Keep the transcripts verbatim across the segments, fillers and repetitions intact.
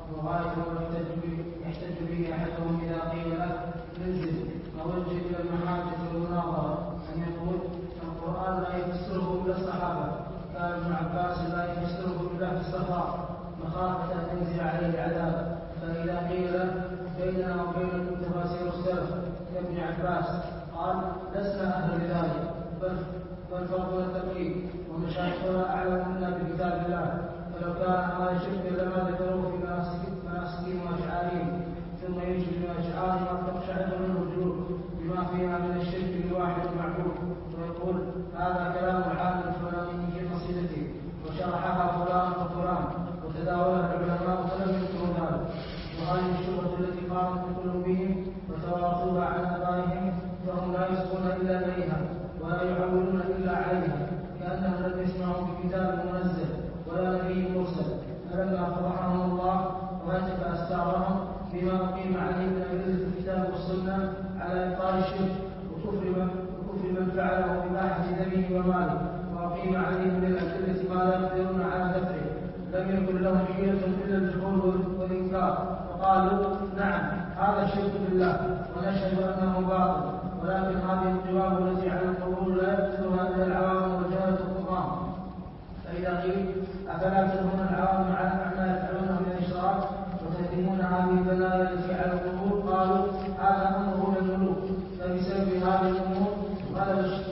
وغاية يحتج به يحتج به أحدهم إذا قيل له انزل أو ارجع إلى المحاجة والمناظرة أن يقول القرآن لا يفسره إلا الصحابة، كان ابن عباس لا يفسره إلا في السفر مخافة أن ينزل عليه العذاب. فإذا قيل له بيننا وبين تفاسير السلف كابن عباس قال لسنا أهل لذلك، بل فرضنا التقليد ومشايخنا أعلم منا بكتاب الله. فلو كان هذا الشرك لما ذكروه في مناسكهم وأشعارهم، ثم يجب من أشعارهم أن تقشعر منه الجلود بما فيها من الشرك بالواحد المعبود، ويقول هذا كلام العالم الفلاني في قصيدته وشرحها فلان وفلان وتداولها العلماء فلم يذكروا ذلك. وهذه الشبهة التي قامت بقلوبهم وتواصلها عن آبائهم فهم لا يسقون إلا إليها ولا يعولون إلا عليها، كأنهم لم يسمعوا بكتاب منزل ولا نبي مرسل. فلما فضحهم الله وهتك أستارهم بما أقيم عليه من أدلة الكتاب والسنة على إبطال الشرك وكفر من, وكفر من فعله وإباحة دمه وماله، وأقيم عليه من الأدلة ما لا يقدرون على دفعه، لم يكن لهم حيلة إلا الجحود والإنكار، فقالوا نعم هذا الشرك بالله ونشهد أنه باطل، ولكن هذه الجواب التي على القبول لا يقتلها إلا العوام والجهلة الطغاة. فإذا قيل أفلا تنهون العوام عما يفعلونه من الإشراك وتهدمون هذه البلايا التي على القبور، قالوا هذا أمر من الملوك. فبسبب هذه الأمور غلب الشرك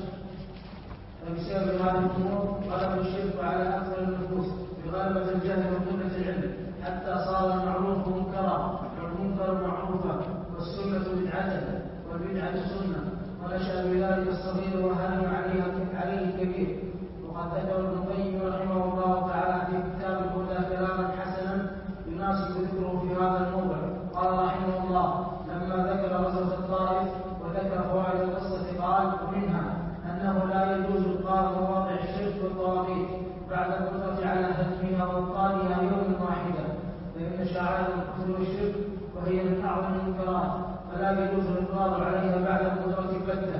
فبسبب هذه الأمور غلب الشرك على أكثر النفوس بغلبة الجهل وقلة العلم، حتى صار المعروف منكرا والمنكر معروفا والسنة بدعة والبدعة سنة، ونشأ بذلك الصغير وهرم عليه عليه الكبير. وقد ذكر ابن القيم رحمه الله تعالى في كتاب الهدى كلاما حسنا يناسب ذكره في هذا الموضع. قال رحمه الله لما ذكر غزوة الطائف وذكر فوائد القصة قال ومنها أنه لا يجوز إبقاء مواضع الشرك والطواغيت بعد القدرة على هدمها وإبطالها يوما واحدا، فإن شعائر الكفر والشرك وهي من أعظم المنكرات فلا يجوز الإقرار عليها بعد القدرة بتة.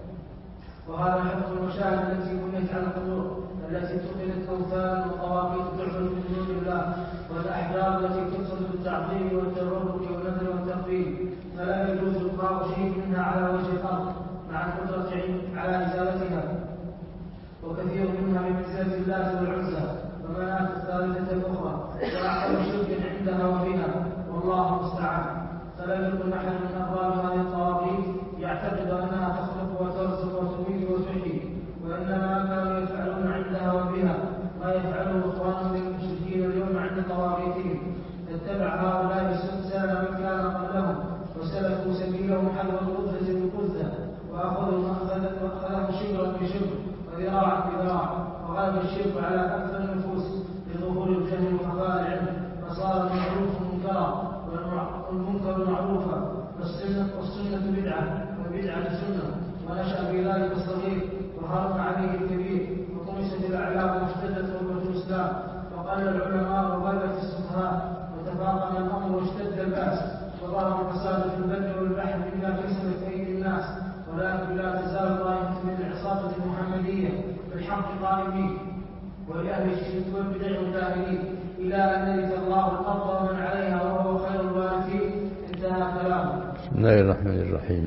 وهذا حكم المشاهد التي بنيت على القبور التي اتخذت أوثانا وطواغيت تعبد من دون الله، والأحجار التي تقصد بالتعظيم والتبرك والنذر والتقبيل، فلا يجوز إبقاء شيء منها على وجه الأرض مع القدرة على إزالتها. وكثير منها بمنزلة الله والعزى ومناة الثالثة الأخرى وأعظم شرك عندها وبها، والله المستعان. فلم يكن أحد من أرباب هذه الطواغيت يعتقد أنها تخلق وترزق وتميت وتحيي، وإنما كانوا يفعلون عندها وبها ما يفعله إخوانهم المشركين اليوم عند طواغيتهم. فاتبع هؤلاء سنن من كان قبلهم وسلكوا سبيلهم حذو القذة بالقذة، وأخذوا وأخذهم شبرا بشبر وذراعا بذراع، وغلب الشرك على أكثر النفوس لظهور الجهل وخفاء العلم، فصار المعروف منكرا والمنكر معروفا، والسنة, والسنة بدعة والبدعة سنة، ونشأ في ذلك الصغير وهرم عليه الكبير، وطمست الأعلام واشتدت غربة الإسلام، وقل العلماء وغلبت السفهاء، وتفاقم الأمر واشتد البأس، وظهر الفساد في البر والبحر بما كسبت أيدي الناس. ولكن لا تزال طائفة من العصابة المحمدية بالحق قائمين ولأهل الشرك والبدع مجاهدين إلى أن يرث الله الأرض ومن عليها وهو خير الوارثين. انتهى كلامه. بسم الله الرحمن الرحيم.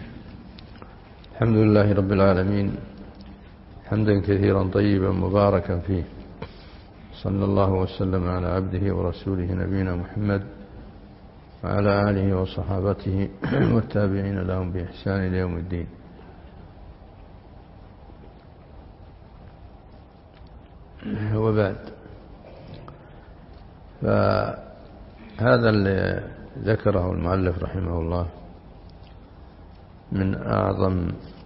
الحمد لله رب العالمين حمدا كثيرا طيبا مباركا فيه، صلى الله وسلم على عبده ورسوله نبينا محمد وعلى آله وصحابته والتابعين لهم بإحسان إلى يوم الدين. وبعد، فهذا اللي ذكره المؤلف رحمه الله من أعظم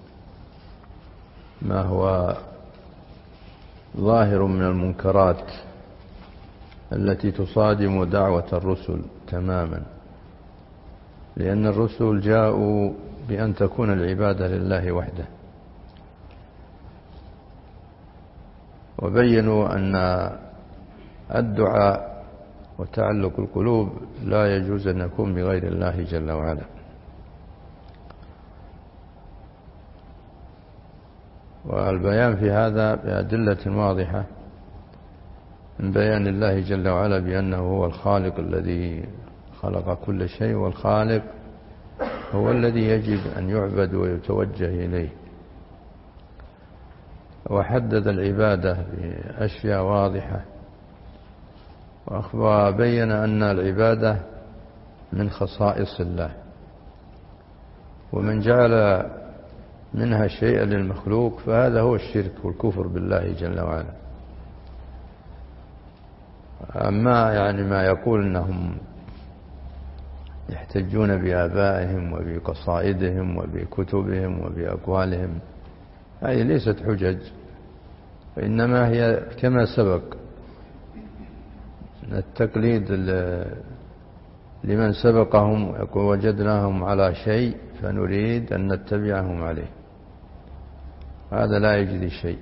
ما هو ظاهر من المنكرات التي تصادم دعوة الرسل تماما، لأن الرسل جاءوا بأن تكون العبادة لله وحده، وبينوا أن الدعاء وتعلق القلوب لا يجوز أن يكون بغير الله جل وعلا. والبيان في هذا بأدلة واضحة من بيان الله جل وعلا بأنه هو الخالق الذي خلق كل شيء، والخالق هو الذي يجب أن يعبد ويتوجه إليه. وحدد العبادة بأشياء واضحة، وأخبر بين أن العبادة من خصائص الله، ومن جعل منها شيئا للمخلوق فهذا هو الشرك والكفر بالله جل وعلا. أما يعني ما يقول أنهم يحتجون بآبائهم وبقصائدهم وبكتبهم وبأقوالهم، هذه ليست حجج، وإنما هي كما سبق التقليد لمن سبقهم، يقول وجدناهم على شيء فنريد أن نتبعهم عليه، هذا لا يجدي شيء.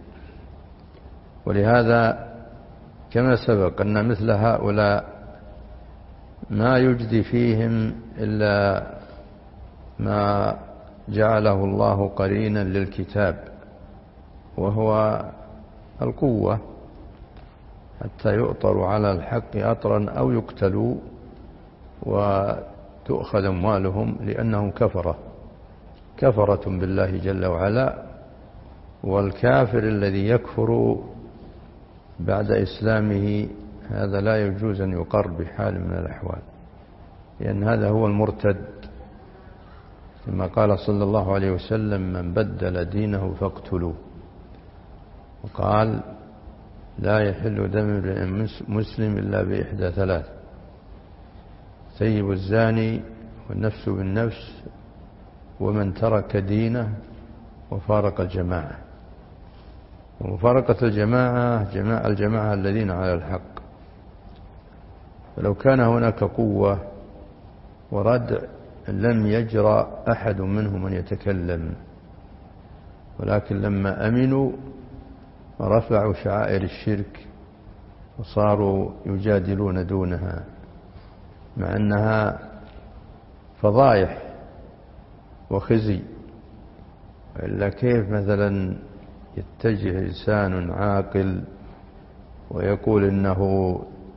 ولهذا كما سبق أن مثل هؤلاء ما يجدي فيهم إلا ما جعله الله قرينا للكتاب، وهو القوة، حتى يؤطروا على الحق أطرا أو يقتلوا وتؤخذ أموالهم، لأنهم كفرة كفرة بالله جل وعلا. والكافر الذي يكفر بعد إسلامه هذا لا يجوز أن يقر بحال من الأحوال، لأن هذا هو المرتد، كما قال صلى الله عليه وسلم من بدل دينه فاقتلوه. وقال لا يحل دم امرئ مسلم إلا بإحدى ثلاث: ثيب الزاني، والنفس بالنفس، ومن ترك دينه وفارق الجماعة. ومفارقة الجماعة جماعة الجماعة الذين على الحق. فلو كان هناك قوة وردع لم يجرى أحد منهم أن يتكلم، ولكن لما أمنوا رفعوا شعائر الشرك وصاروا يجادلون دونها، مع أنها فضايح وخزي. إلا كيف مثلا يتجه إنسان عاقل ويقول إنه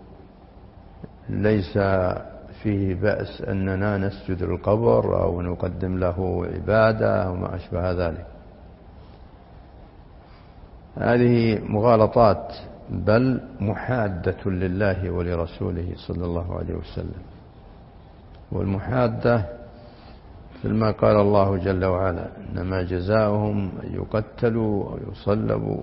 ليس فيه بأس أننا نسجد للقبر أو نقدم له عبادة أو ما أشبه ذلك؟ هذه مغالطات، بل محادة لله ولرسوله صلى الله عليه وسلم. والمحادة مثل قال الله جل وعلا إنما جزاؤهم أن يقتلوا أو يصلبوا.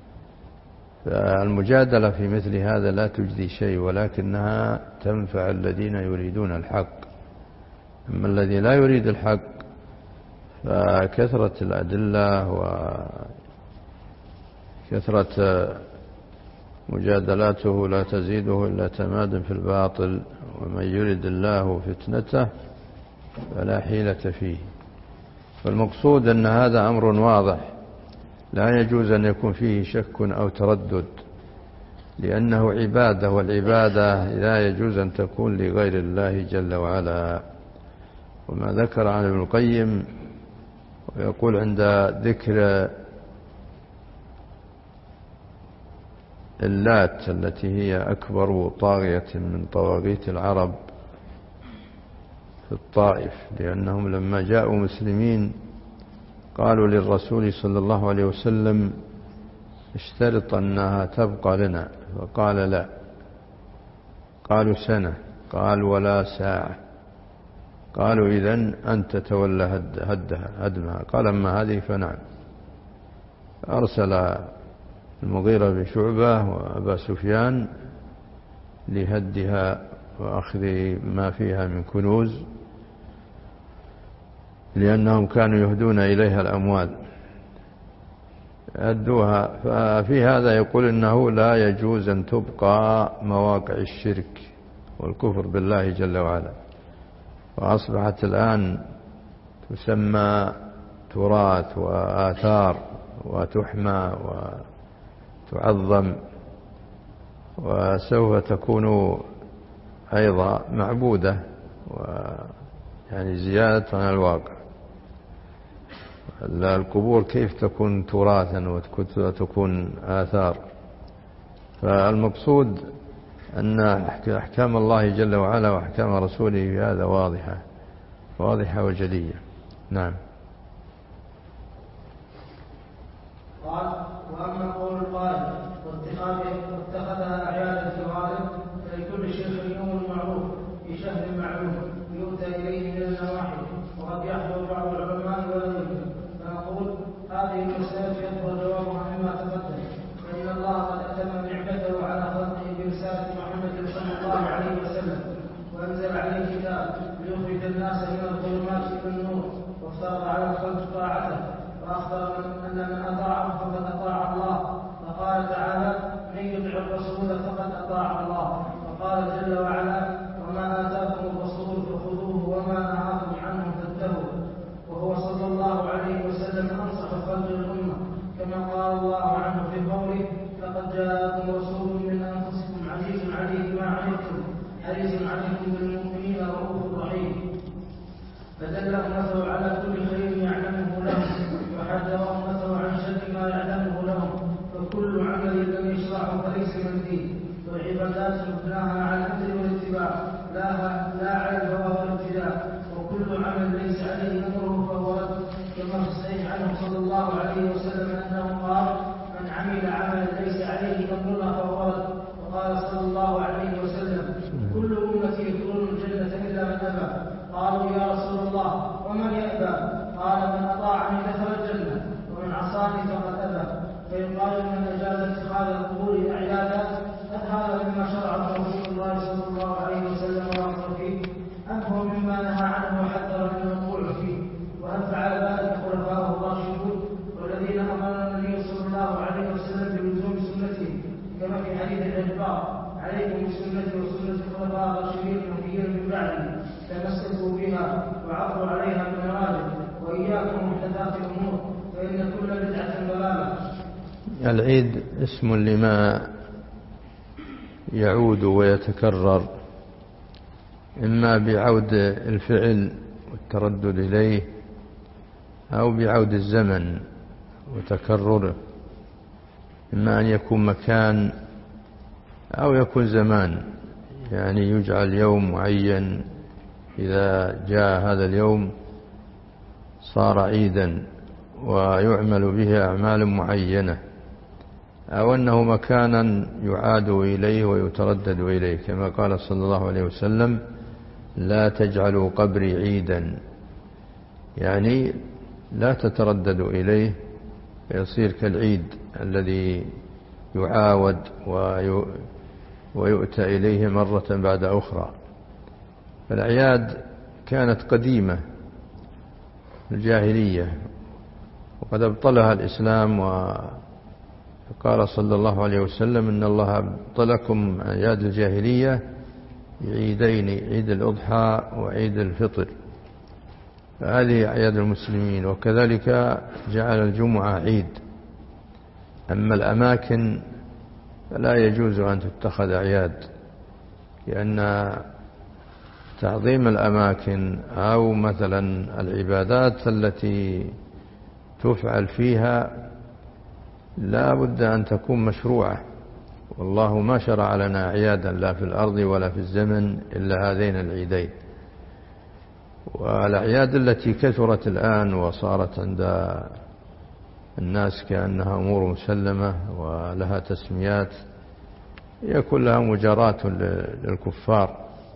فالمجادلة في مثل هذا لا تجدي شيء، ولكنها تنفع الذين يريدون الحق. أما الذي لا يريد الحق فكثرة الأدلة وكثرة مجادلاته لا تزيده إلا تمادا في الباطل، ومن يرد الله فتنته فلا حيلة فيه. فالمقصود أن هذا أمر واضح لا يجوز أن يكون فيه شك أو تردد، لأنه عبادة، والعبادة لا يجوز أن تكون لغير الله جل وعلا. وما ذكر عن ابن القيم ويقول عند ذكر اللات التي هي أكبر طاغية من طواغيت العرب في الطائف، لأنهم لما جاءوا مسلمين قالوا للرسول صلى الله عليه وسلم اشترط أنها تبقى لنا، فقال لا. قالوا سنة، قال ولا ساعة. قالوا إذن أنت تولى هدها هدمها. قال أما هذه فنعم. أرسل المغيرة بن شعبة وأبا سفيان لهدها وأخذ ما فيها من كنوز، لأنهم كانوا يهدون إليها الأموال، أدوها. ففي هذا يقول إنه لا يجوز أن تبقى مواقع الشرك والكفر بالله جل وعلا، وأصبحت الآن تسمى تراث وآثار وتحمى وتعظم، وسوف تكون أيضا معبودة، ويعني زيادة عن الواقع. القبور كيف تكون تراثا وتكون آثار؟ فالمقصود أن أحكام الله جل وعلا وأحكام رسوله في هذا واضحة واضحة وجلية. نعم. قال: وأما قول القائل واتخذها أعيادا في الغالب فلكل شيخ يوم معروف في شهر معلوم يؤتى إليه من النواحي، وقد يحضر بعض العلماء ولا يمكن، فنقول هذه المسألة يظهر جوابها مما تقدم، فإن الله قد أتم نعمته على خلقه برسالة محمد صلى الله عليه وسلم، وأنزل عليه الكتاب ليخرج الناس من الظلمات إلى النور، وافترض على الخلق طاعته، وأخبر أن من أطاعه فقد أطاع الله، فقال تعالى: من يطع الرسول فقد أطاع الله، وقال جل وعلا: وما آتاكم الرسول فخذوه وما نهاكم عنه فانتهوا، وهو صلى الله عليه وسلم أنصح خلق الأمة، كما قال الله عنه في قوله: لقد جاءكم رسول من أنفسكم عزيز عليه ما عنتم حريص عليكم بالمؤمنين رؤوف رحيم، فدل أمته على كل خير يعلمه لهم، وحذر أمته عن شر ما يعلمه لهم، فكل عمل لم يشرعه فليس من الدين، والعبادات مبناها على الأمر والاتباع لا على الهوى والابتداع، وكل عمل ليس عليه أمره فهو رد، كما في الصحيح عنه صلى الله عليه وسلم أنه قال: من عمل عملا ليس عليه أمرنا فهو رد. وقال صلى الله عليه وسلم: كل أمتي يدخلون الجنة إلا من أبى. قالوا: يا رسول الله ومن يأبى؟ قال: من أطاعني دخل الجنة ومن عصاني فقد أبى. فيقال: من أجاز اتخاذ القبور أعيادا هذا مما شرعه رسول الله صلى الله عليه وسلم وأمر فيه، أم هو مما نهى عنه وحذر من الوقوع فيه؟ وهل فعل ذلك خلفاؤه الراشدون والذين أمر النبي صلى الله عليه وسلم بلزوم سنته، كما في حديث الإجبار: عليكم بسنتي وسنة الخلفاء الراشدين المهديين من بعدي، تمسكوا بها وعضوا عليها بالنواجذ، وإياكم محدثات الأمور فإن كل بدعة ضلالة. العيد اسم لما يعود ويتكرر، إما بعود الفعل والتردد إليه، أو بعود الزمن وتكرره، إما أن يكون مكان أو يكون زمان، يعني يجعل يوم معين، إذا جاء هذا اليوم صار عيدا ويعمل به أعمال معينة، أو أنه مكانا يعاد إليه ويتردد إليه، كما قال صلى الله عليه وسلم: لا تجعلوا قبري عيدا، يعني لا تترددوا إليه فيصير كالعيد الذي يعاود ويؤتى إليه مرة بعد أخرى. فالأعياد كانت قديمة الجاهلية، وقد أبطلها الإسلام، وقال صلى الله عليه وسلم: إن الله أبطلكم أعياد الجاهلية بعيدين، عيد الأضحى وعيد الفطر، فهذه أعياد المسلمين. وكذلك جعل الجمعة عيد. أما الأماكن فلا يجوز أن تتخذ أعياد، لأن تعظيم الأماكن أو مثلا العبادات التي تفعل فيها لا بد أن تكون مشروعة، والله ما شرع لنا أعيادا لا في الأرض ولا في الزمن إلا هذين العيدين. والأعياد التي كثرت الآن وصارت عند الناس كأنها أمور مسلمة ولها تسميات، هي كلها مجاراة للكفار،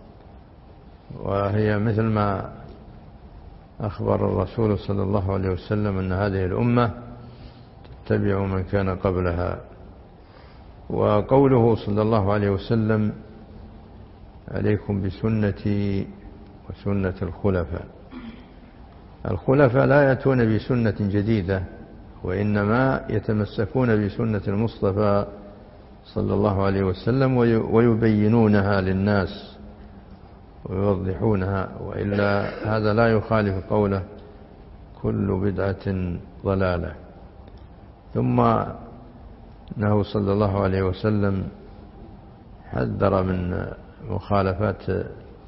وهي مثل ما أخبر الرسول صلى الله عليه وسلم أن هذه الأمة تتبع من كان قبلها. وقوله صلى الله عليه وسلم: عليكم بسنتي وسنة الخلفاء، الخلفاء لا يأتون بسنة جديدة، وإنما يتمسكون بسنة المصطفى صلى الله عليه وسلم ويبينونها للناس ويوضحونها، وإلا هذا لا يخالف قوله: كل بدعة ضلالة. ثم أنه صلى الله عليه وسلم حذر من مخالفات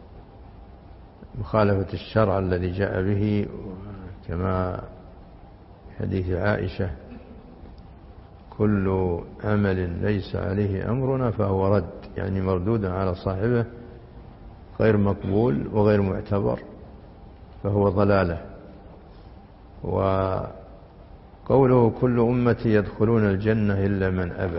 مخالفة الشرع الذي جاء به، كما حديث عائشة: كل عمل ليس عليه أمرنا فهو رد، يعني مردود على صاحبه، غير مقبول وغير معتبر، فهو ضلالة. وقوله كل أمتي يدخلون الجنة إلا من أبى،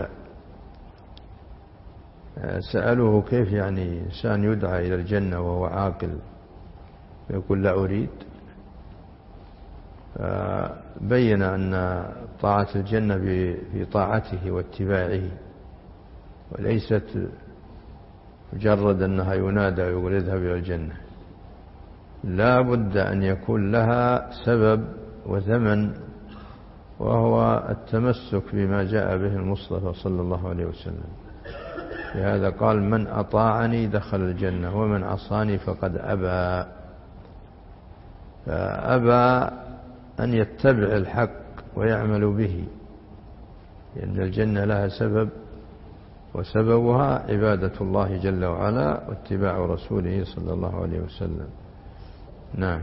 سألوه كيف يعني إنسان يدعى إلى الجنة وهو عاقل يقول لا أريد؟ بين أن طاعة الجنة في طاعته واتباعه، وليست مجرد أنها ينادى ويقول اذهب إلى الجنة، لا بد أن يكون لها سبب وثمن، وهو التمسك بما جاء به المصطفى صلى الله عليه وسلم. لهذا قال من أطاعني دخل الجنة ومن عصاني فقد أبى. فأبى أن يتبع الحق ويعمل به، لأن الجنة لها سبب، وسببها عبادة الله جل وعلا واتباع رسوله صلى الله عليه وسلم. نعم.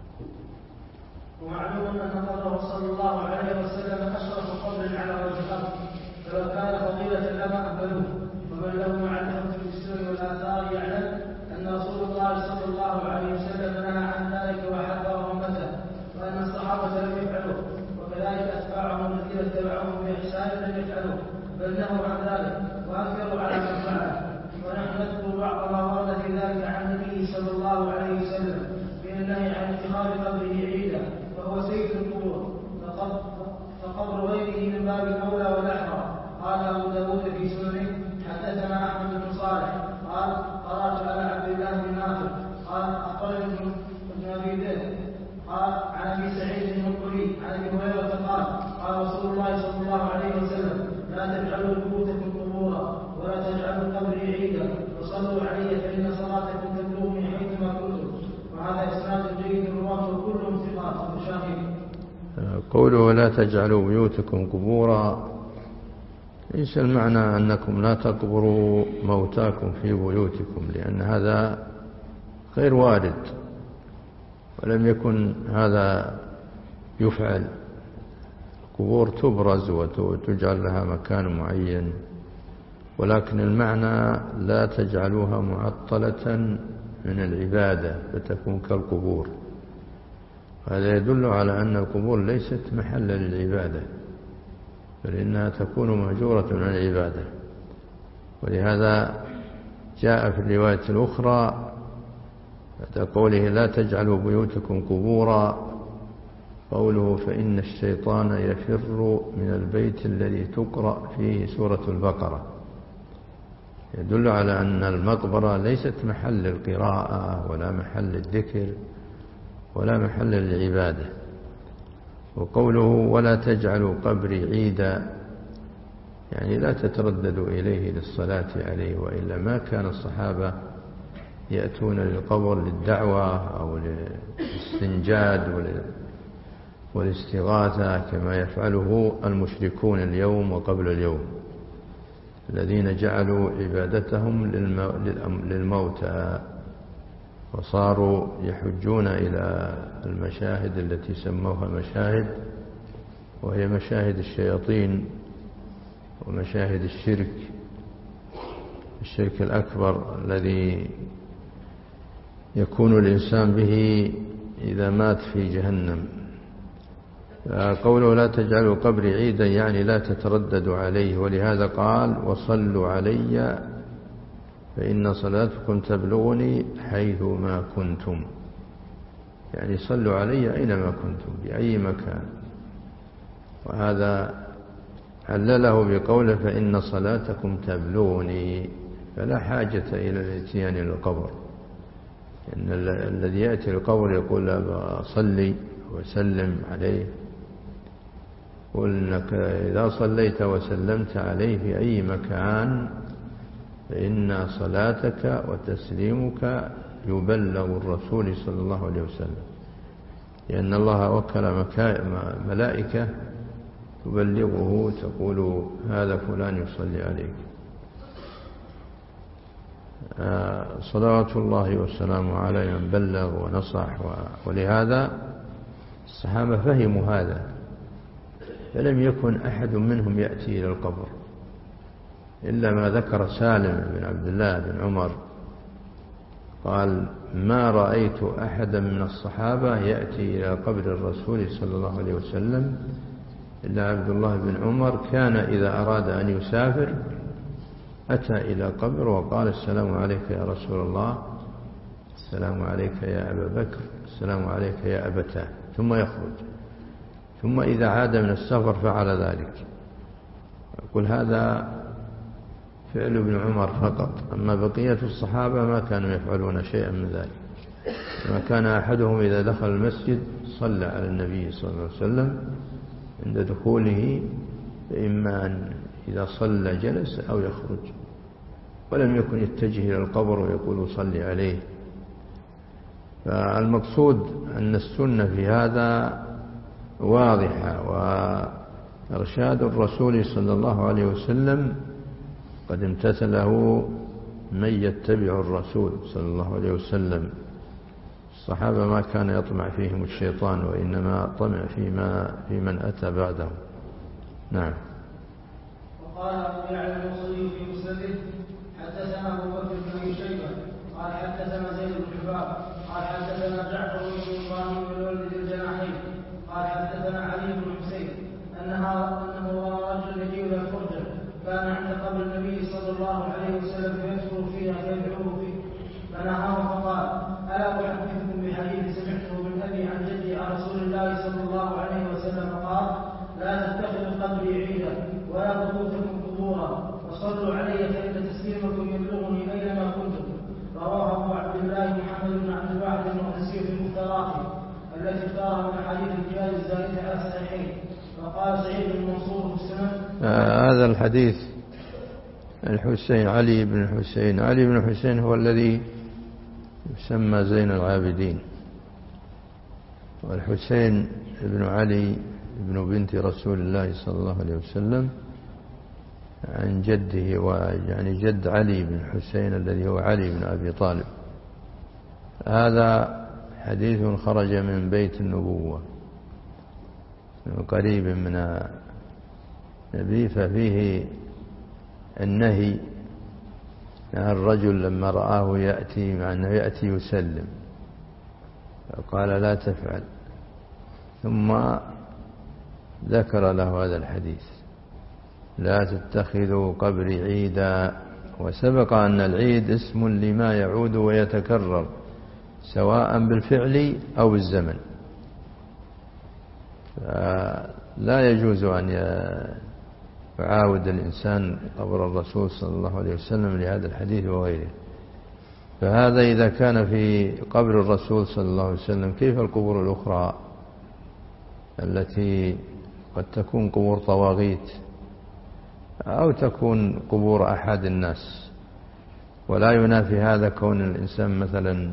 ومعلوم أن قوله صلى الله عليه وسلم أشرف قول على وجه الأرض، فلو كان فضيلة لما أقبلوه. ومن له معرفة بالسنن والآثار يعلم أن رسول الله صلى الله عليه وسلم نهى عن ذلك وحذر أمته، وأن الصحابة لم يفعلوه، وكذلك أتباعهم الذين اتبعوهم بإحسان لم يفعلوه، بل نهوا عن ذلك وأنكروا على من فعله. ونحن نذكر بعض ما ورد في ذلك عن النبي صلى الله عليه وسلم من النهي عن اتخاذ قبره عيدا، وهو سيد القبور، فقبر غيره من باب الأولى والأحرى. قال أبو داود في سننه حدثنا أحمد بن صالح قال قرأت على عبد الله بن نافع قال أخبرني ابن أبي ذئب قال عن أبي سعيد المقبري عن أبي هريرة قال قال رسول الله صلى الله عليه وسلم لا تجعلوا بيوتكم قبورا ولا تجعلوا قبري عيدا وصلوا علي فإن صلاتكم تبلغني حيثما كنتم. وهذا إسناد جيد رواته كلهم ثقات مشاهير. قوله ولا تجعلوا بيوتكم قبورا ليس المعنى أنكم لا تقبروا موتاكم في بيوتكم، لأن هذا غير وارد ولم يكن هذا يفعل. القبور تبرز وتجعل لها مكان معين، ولكن المعنى لا تجعلوها معطلة من العبادة فتكون كالقبور. هذا يدل على أن القبور ليست محلا للعبادة، بل إنها تكون مهجورة من العبادة. ولهذا جاء في الرواية الأخرى بعد قوله لا تجعلوا بيوتكم قبورا قوله فإن الشيطان يفر من البيت الذي تقرأ فيه سورة البقرة، يدل على أن المقبرة ليست محل القراءة ولا محل الذكر ولا محل العبادة. وقوله ولا تجعلوا قبري عيدا يعني لا تترددوا إليه للصلاة عليه، وإلا ما كان الصحابة يأتون للقبر للدعوة أو للاستنجاد والاستغاثة كما يفعله المشركون اليوم وقبل اليوم، الذين جعلوا عبادتهم للموتى وصاروا يحجون إلى المشاهد التي سموها مشاهد، وهي مشاهد الشياطين ومشاهد الشرك الشرك الأكبر الذي يكون الإنسان به إذا مات في جهنم. قوله لا تجعلوا قبري عيدا يعني لا تترددوا عليه، ولهذا قال وصلوا علي فإن صلاتكم تبلغني حيث ما كنتم، يعني صلوا علي أينما كنتم بأي مكان. وهذا علله بقوله فإن صلاتكم تبلغني، فلا حاجة إلى الاتيان للقبر، إن الذي يأتي القبر يقول أصلي وسلم عليه، قل إنك إذا صليت وسلمت عليه في أي مكان فإن صلاتك وتسليمك يبلغ الرسول صلى الله عليه وسلم، لأن الله وكل ملائكة تبلغه تقول هذا فلان يصلي عليك. صلوات الله والسلام على من بلغ ونصح. ولهذا الصحابة فهموا هذا فلم يكن أحد منهم يأتي إلى القبر إلا ما ذكر سالم بن عبد الله بن عمر قال ما رأيت أحدا من الصحابة يأتي إلى قبر الرسول صلى الله عليه وسلم إلا عبد الله بن عمر كان إذا أراد أن يسافر أتى إلى قبر وقال السلام عليك يا رسول الله، السلام عليك يا أبا بكر، السلام عليك يا أبتاه، ثم يخرج. ثم إذا عاد من السفر فعل ذلك. يقول هذا فعل ابن عمر فقط، أما بقية الصحابة ما كانوا يفعلون شيئا من ذلك. ما كان أحدهم إذا دخل المسجد صلى على النبي صلى الله عليه وسلم عند دخوله، إما أن إذا صلى جلس أو يخرج، ولم يكن يتجه إلى القبر ويقول صلي عليه. فالمقصود أن السنة في هذا واضحة، وإرشاد الرسول صلى الله عليه وسلم قد امتثله من يتبع الرسول صلى الله عليه وسلم. الصحابة ما كان يطمع فيهم الشيطان، وإنما طمع فيما في من أتى بعدهم. نعم. وقال أبو يعلى الموصلي في مسنده حدثنا أبو بكر بن أبي شيبة قال حدثنا زيد بن حباب قال حدثنا جعفر بن إبراهيم بن ولد الجناحين قال حدثنا علي بن حسين أنها أنه رأى رجل يجيء إلى الفرجة كان عند قبر النبي صلى الله عليه وسلم فيذكر فيها فيدعوه فيه، فنهاه فقال ألا أحدثكم بحديث سمعته من أبي عن جدي عن رسول الله صلى الله عليه وسلم قال لا تتخذوا قبري عيدا ولا بيوتكم قبورا وصلوا علي فإن تسليمكم يبلغني أينما كنتم. رواه أبو عبد الله محمد بن عبد الواحد المقدسي في المختارات التي اختارها من أحاديث الرجال الزائدة على الصحيحين. وقال سعيد بن منصور في السنن آه هذا الحديث الحسين علي بن الحسين علي بن الحسين هو الذي يسمى زين العابدين، والحسين بن علي ابن بنت رسول الله صلى الله عليه وسلم عن جده، ويعني جد علي بن الحسين الذي هو علي بن أبي طالب. هذا حديث خرج من بيت النبوة قريب من النبي، ففيه النهي عن الرجل لما رآه يأتي مع أنه يأتي يسلم فقال لا تفعل، ثم ذكر له هذا الحديث لا تتخذوا قبري عيدا. وسبق أن العيد اسم لما يعود ويتكرر سواء بالفعل أو بالزمن، لا يجوز أن يعاود الإنسان قبر الرسول صلى الله عليه وسلم لهذا الحديث وغيره. فهذا إذا كان في قبر الرسول صلى الله عليه وسلم، كيف القبور الأخرى التي قد تكون قبور طواغيت أو تكون قبور أحد الناس؟ ولا ينافي هذا كون الإنسان مثلا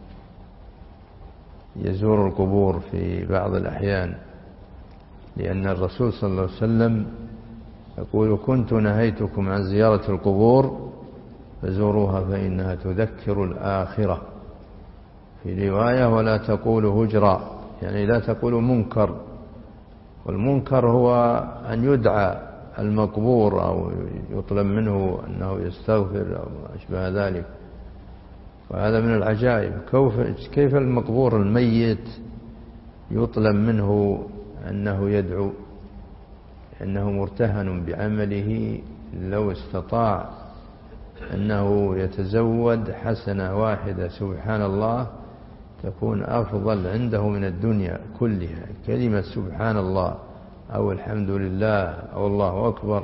يزور القبور في بعض الأحيان، لأن الرسول صلى الله عليه وسلم يقول كنت نهيتكم عن زيارة القبور فزوروها فإنها تذكر الآخرة. في رواية ولا تقولوا هجرا، يعني لا تقولوا منكر، والمنكر هو أن يدعى المقبور أو يطلب منه أنه يستغفر أو أشبه ذلك. وهذا من العجائب، كيف المقبور الميت يطلب منه أنه يدعو، أنه مرتهن بعمله، لو استطاع أنه يتزود حسنة واحدة سبحان الله تكون أفضل عنده من الدنيا كلها. كلمة سبحان الله أو الحمد لله أو الله أكبر.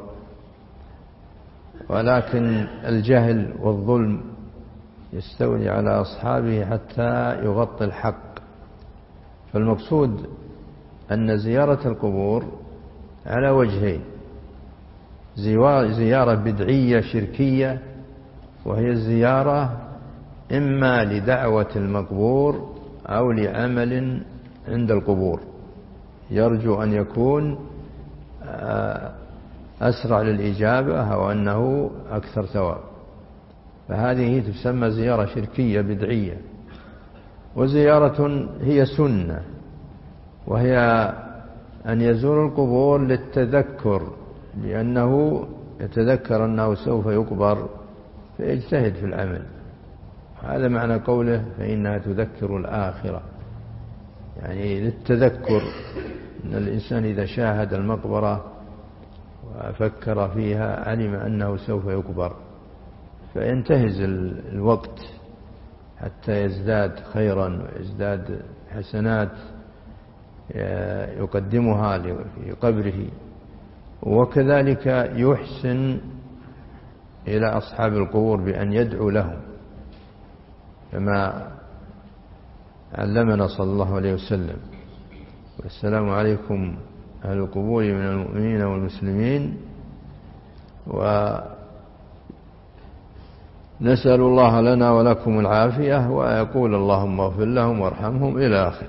ولكن الجهل والظلم يستولي على أصحابه حتى يغطي الحق. فالمقصود أن زيارة القبور على وجهين: زيارة بدعية شركية، وهي الزيارة إما لدعوة المقبور أو لعمل عند القبور يرجو أن يكون أسرع للإجابة أو أنه أكثر ثواب، فهذه تسمى زيارة شركية بدعية. وزيارة هي سنة، وهي أن يزور القبور للتذكر، لأنه يتذكر أنه سوف يقبر فيجتهد في العمل. هذا معنى قوله فإنها تذكر الآخرة، يعني للتذكر أن الإنسان إذا شاهد المقبرة وفكر فيها علم أنه سوف يقبر، فينتهز الوقت حتى يزداد خيرا ويزداد حسنات يقدمها لقبره. وكذلك يحسن إلى أصحاب القبور بأن يدعو لهم، كما علمنا صلى الله عليه وسلم: والسلام عليكم أهل القبور من المؤمنين والمسلمين، ونسأل الله لنا ولكم العافية، ويقول اللهم اغفر لهم وارحمهم إلى آخره.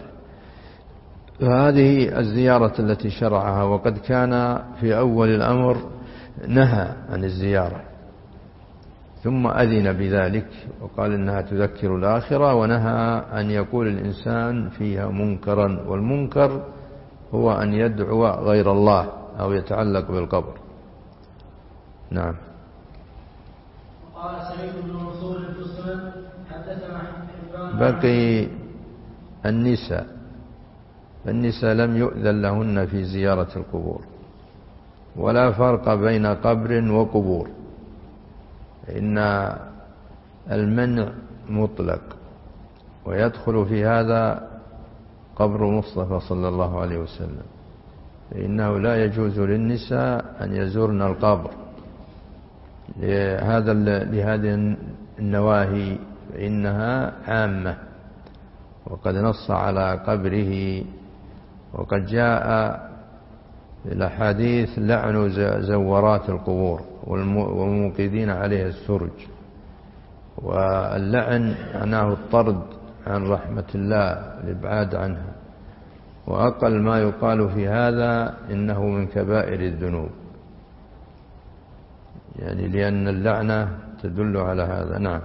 فهذه الزيارة التي شرعها، وقد كان في أول الأمر نهى عن الزيارة ثم أذن بذلك وقال إنها تذكر الآخرة، ونهى أن يقول الإنسان فيها منكرا، والمنكر هو أن يدعو غير الله أو يتعلق بالقبر. نعم. قال سعيد بن منصور في السنن حدثنا بقي النساء. النساء لم يؤذن لهن في زيارة القبور، ولا فرق بين قبر وقبور، إن المنع مطلق، ويدخل في هذا قبر مصطفى صلى الله عليه وسلم، فإنه لا يجوز للنساء أن يزورن القبر لهذا لهذه النواهي، فإنها عامة، وقد نص على قبره. وقد جاء في الأحاديث لعن زورات القبور والموقدين عليها السرج، واللعن معناه الطرد عن رحمة الله، الإبعاد عنها. وأقل ما يقال في هذا إنه من كبائر الذنوب، يعني لأن اللعنة تدل على هذا. نعم.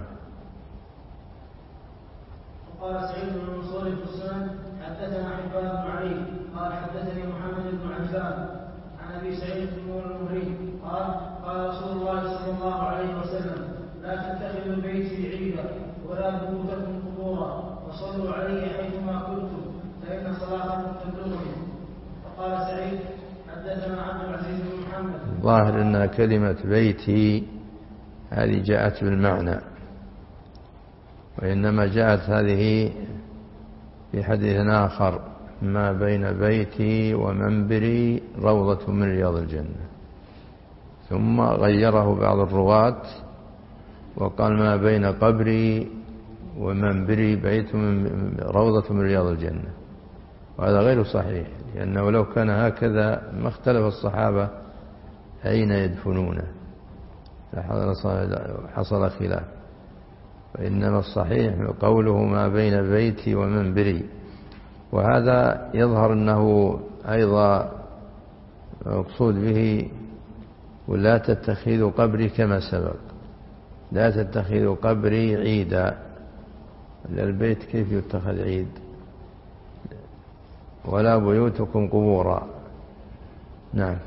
وقال سعيد بن منصور في السنن حدثنا حبان بن علي قال حدثني محمد بن عجلان عن ابي سعيد بن المهري قال قال رسول الله صلى الله عليه وسلم: لا تتخذوا بيتي عيدا ولا بيوتكم قبورا، وصلوا علي حيثما كنتم فان صلاتكم تبلغني. فقال سعيد: حدثنا عبد العزيز بن محمد. ظاهر ان كلمه بيتي هذه جاءت بالمعنى، وإنما جاءت هذه في حديث آخر: ما بين بيتي ومنبري روضة من رياض الجنة. ثم غيره بعض الرواة وقال: ما بين قبري ومنبري بيت من روضة من رياض الجنة. وهذا غير صحيح، لأنه لو كان هكذا ما اختلف الصحابة أين يدفنونه، حصل خلاف. وإنما الصحيح قوله ما بين بيتي ومنبري، وهذا يظهر أنه أيضا مقصود به: ولا تتخذوا قبري كما سبق، لا تتخذوا قبري عيدا. البيت كيف يتخذ عيد؟ ولا بيوتكم قبورا. نعم.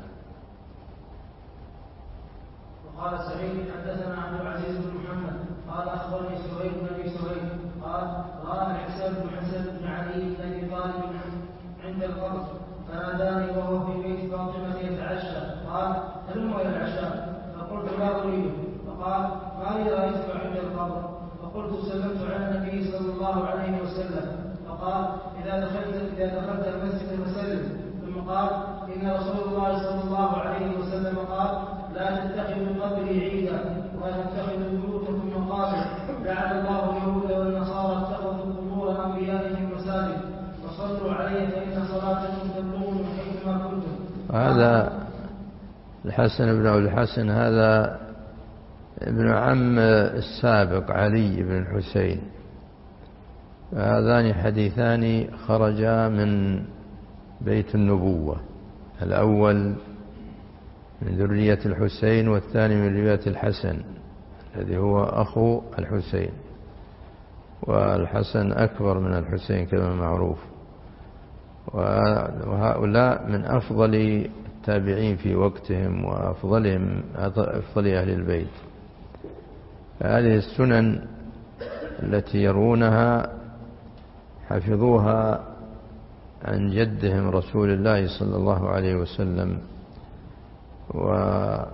وقال سعيد: حدثنا عبد العزيز بن محمد قال اخبرني سهيل بن ابي سهيل قال راى الحسن بن حسن بن علي بن ابي طالب عند القبر فناداني وهو في بيت فاطمه يتعشى، قال: هلم الى العشاء. فقلت: لا اريد. فقال: ما لي رايتك عند القبر؟ فقلت: سلمت على النبي صلى الله عليه وسلم. فقال: اذا دخلت اذا دخلت المسجد فسلم. ثم قال: ان رسول الله صلى الله عليه وسلم قال: لا تتخذوا قبري عيدا ولا تتخذوا بيوتكم مقابر، لعن الله اليهود والنصارى اتخذوا قبور انبيائهم مساجد، وصلوا علي فان صلاتكم تبلغني حيثما كنتم. هذا الحسن بن أبي الحسن هذا ابن عم السابق علي بن الحسين، هذان حديثان خرجا من بيت النبوة، الأول من ذرية الحسين، والثاني من ذرية الحسن الذي هو أخو الحسين، والحسن أكبر من الحسين كما معروف. وهؤلاء من أفضل التابعين في وقتهم وأفضلهم أفضل أهل البيت. فهذه السنن التي يرونها حفظوها عن جدهم رسول الله صلى الله عليه وسلم، وهذا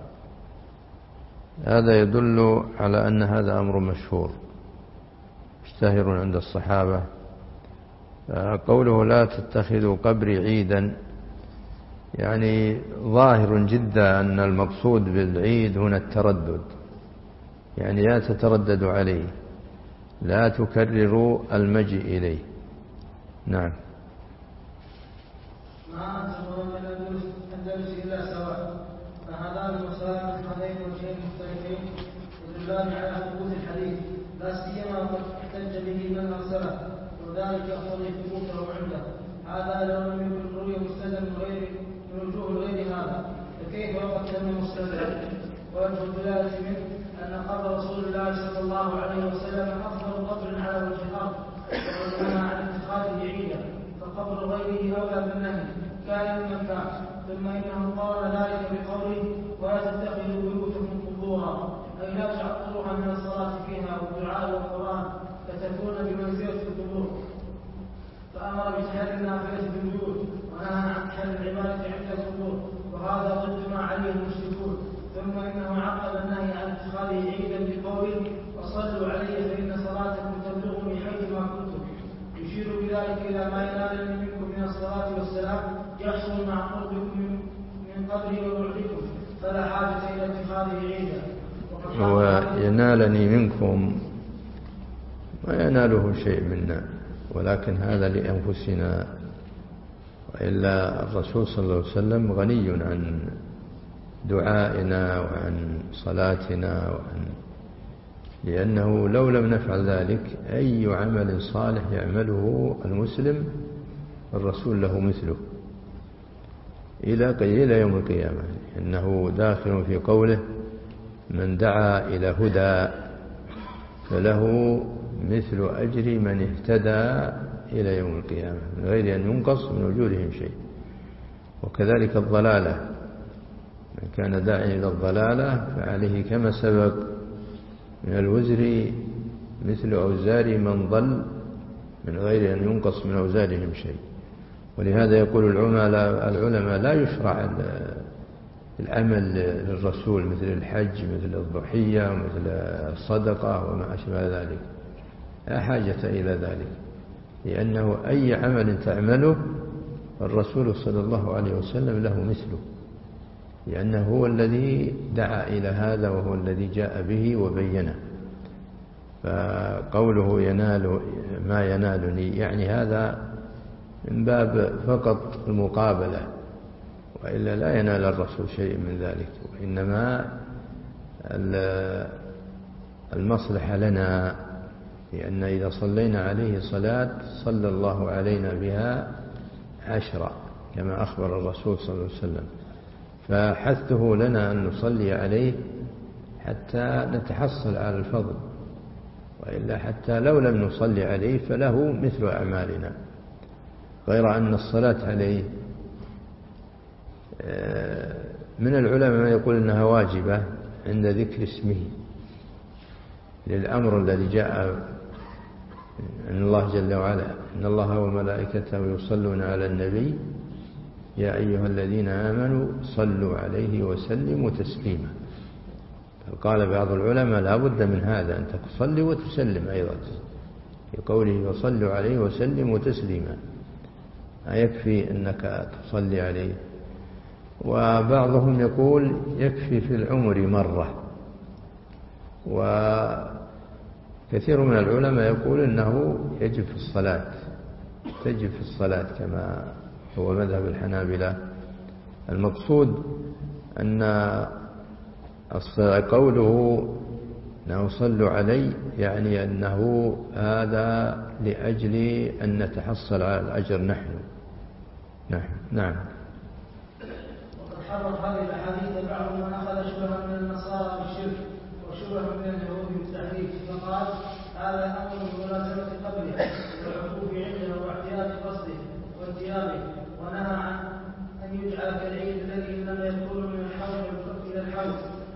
يدل على أن هذا أمر مشهور مشتهر عند الصحابة. قوله لا تتخذوا قبري عيدا، يعني ظاهر جدا أن المقصود بالعيد هنا التردد، يعني لا تترددوا عليه، لا تكرروا المجيء إليه. نعم. ما أنتم من الأندلس إلا سواء، فهذان المسائل هذين وجهين مختلفين يدلان على ثبوت الحديث، لا سيما قد احتج به من أرسله، وذلك يقتضي ثبوته عنده. هذا لو لم يكن روي مستند من غير من وجوه غير هذا، فكيف وقد تم مستند؟ ووجه الدلالة منه أن قبر رسول الله صلى الله عليه وسلم أفضل قبر على وجه الأرض، ونهى عن اتخاذه عيدا، فقبر غيره أولى بالنهي كان من كان. ثم إنه قال ذلك بقوله ولا تتخذوا بيوتكم قبورا، أي لا تعطلوها من الصلاة فيها والدعاء والقرآن فتكون بمنزلة القبور، فأمر بجهاد النافلة في البيوت ونهى عن حل العبادة عند القبور، وهذا ضد ما عليه المشركون. ثم إنه عقب النهي عن اتخاذه عيدا بقوله وصلوا علي فإن صلاتكم تبلغني حيثما كنتم، يشير بذلك إلى ما ينال منكم من الصلاة والسلام يحصل مع قربكم من قبري وبعدكم، فلا حاجة إلى اتخاذه عيدا. وينالني منكم ويناله شيء منا، ولكن هذا لأنفسنا، وإلا الرسول صلى الله عليه وسلم غني عن دعائنا وعن صلاتنا وعن لأنه لو لم نفعل ذلك أي عمل صالح يعمله المسلم الرسول له مثله إلى يوم القيامة، إنه داخل في قوله من دعا إلى هدى فله مثل أجر من اهتدى إلى يوم القيامة من غير أن ينقص من أجورهم شيء. وكذلك الضلالة، من كان داعي إلى الضلالة فعليه كما سبق من الوزر مثل أوزار من ضل من غير أن ينقص من أوزارهم شيء. ولهذا يقول العلماء العلماء لا يشرع العمل للرسول مثل الحج مثل الضحية مثل الصدقة وما أشبه ذلك، لا حاجة إلى ذلك، لأنه أي عمل تعمله الرسول صلى الله عليه وسلم له مثله، لأنه هو الذي دعا إلى هذا وهو الذي جاء به وبينه. فقوله ينال ما ينالني يعني هذا من باب فقط المقابلة، وإلا لا ينال الرسول شيء من ذلك، وإنما المصلحة لنا، لأن إذا صلينا عليه صلاة صلى الله علينا بها عشرة كما أخبر الرسول صلى الله عليه وسلم، فحثه لنا أن نصلي عليه حتى نتحصل على الفضل، وإلا حتى لو لم نصلي عليه فله مثل أعمالنا، غير أن الصلاة عليه من العلماء من يقول أنها واجبة عند ذكر اسمه للأمر الذي جاء من الله جل وعلا إن الله وملائكته يصلون على النبي يا أيها الذين آمنوا صلوا عليه وسلموا تسليما. فقال بعض العلماء لا بد من هذا، أن تصلي وتسلم أيضا، في قوله وصلوا عليه وسلموا تسليما، ما يكفي أنك تصلي عليه. وبعضهم يقول يكفي في العمر مرة، وكثير من العلماء يقول أنه يجب في الصلاة، تجب في الصلاة كما هو مذهب الحنابلة. المقصود أن قوله أنه صلوا علي يعني أنه هذا لأجل أن نتحصل على الأجر نحن. نعم نعم. وقد حرر هذه الأحاديث بعض من أخذ شبها من النصارى بالشرك وشبها من اليهود بالتحريف، فقال هذا أمر بمناسبة قبله والعقوق عنده واعتياد قصده وانتيابه،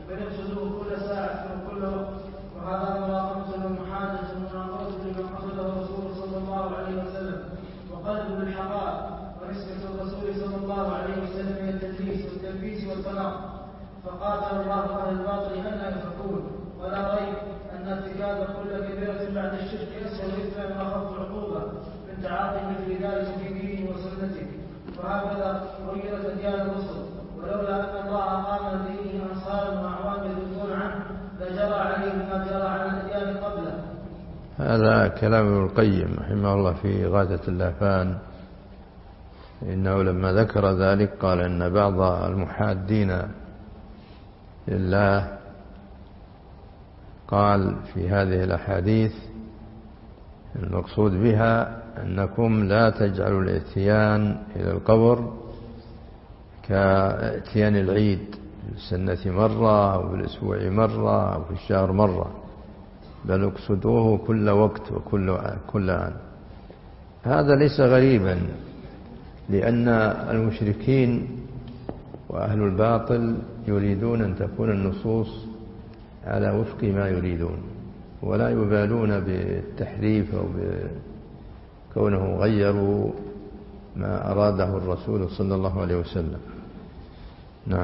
فنقصده كل ساعة وكل وقت. وهذا مراقبة المحادثة المناقضة لمن أخذه الرسول صلى الله عليه وسلم وقلب بالحقائق ونسبة الرسول صلى الله عليه وسلم من التدليس والتلبيس والطلاق. فقاتل الله أهل الباطل أن يفكون. ولا ريب أن ارتكاب كل كبيرة بعد الشرك أسهل إثما وأخف عقوبة من تعاطي مثل ذلك في دينه وسنته. وهكذا غيرت أديان الرسل، ولولا أن الله قام لدينه أنصارا وأعوان يذبون عنه لجرى عليهم ما جرى على الأديان قبله. هذا كلام ابن القيم رحمه الله في غاية اللافان، إنه لما ذكر ذلك قال إن بعض المحادين لله قال في هذه الأحاديث المقصود بها أنكم لا تجعلوا الاتيان إلى القبر كاتيان العيد في السنة مرة أو في الأسبوع مرة أو في الشهر مرة، بل اقصدوه كل وقت وكل كل آن. هذا ليس غريبا، لأن المشركين وأهل الباطل يريدون أن تكون النصوص على وفق ما يريدون، ولا يبالون بالتحريف أو بكونه غيروا ما أراده الرسول صلى الله عليه وسلم. نعم.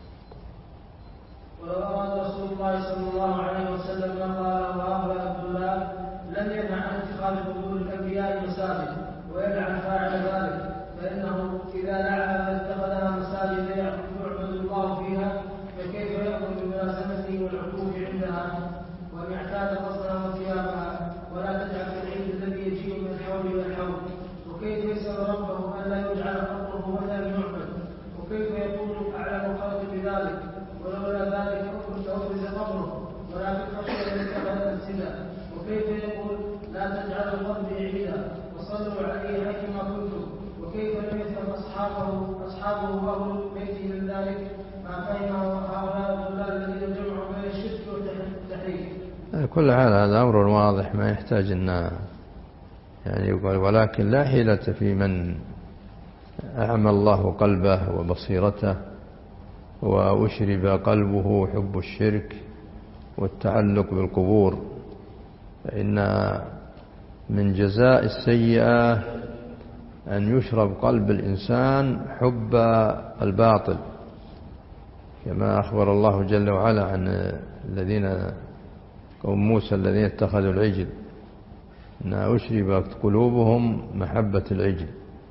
ولو أراد رسول الله صلى الله عليه وسلم ما قاله هؤلاء عبد الله لم ينع عن اتخاذ قبور الأنبياء مساجد ويلعن فاعل ذلك، فإنه إذا لعنها فاتخذها مساجد يعبد الله فيها، فكيف يأمر بملازمته والعقوف عندها وأن يعتاد قصرها وثيابها ولا تجعل في العيد الذي يجيء من الحول والحول؟ وكيف يسأل ربه أن لا يجعل قبره مثلا يعبد؟ وكيف يقول أعلم الخلق بذلك؟ ولولا ذلك أخرج أخرج قبره ولكن خشية أن يتخذ السنة. وكيف يقول لا تجعل القبر عيدا وصلوا عليه حيثما كنتم؟ وكيف لم يفهم أصحابه أصحابه أهل بيته من ذلك ما فهمه هؤلاء الضلال الذين جمعوا بين الشرك والتحريف؟ كل حال هذا أمر واضح ما يحتاج أن يعني يقول، ولكن لا حيلة في من أعمى الله قلبه وبصيرته وأشرب قلبه حب الشرك والتعلق بالقبور، فإن من جزاء السيئة أن يشرب قلب الإنسان حب الباطل، كما أخبر الله جل وعلا عن الذين قوم موسى الذين اتخذوا العجل أن أشربت قلوبهم محبة العجل.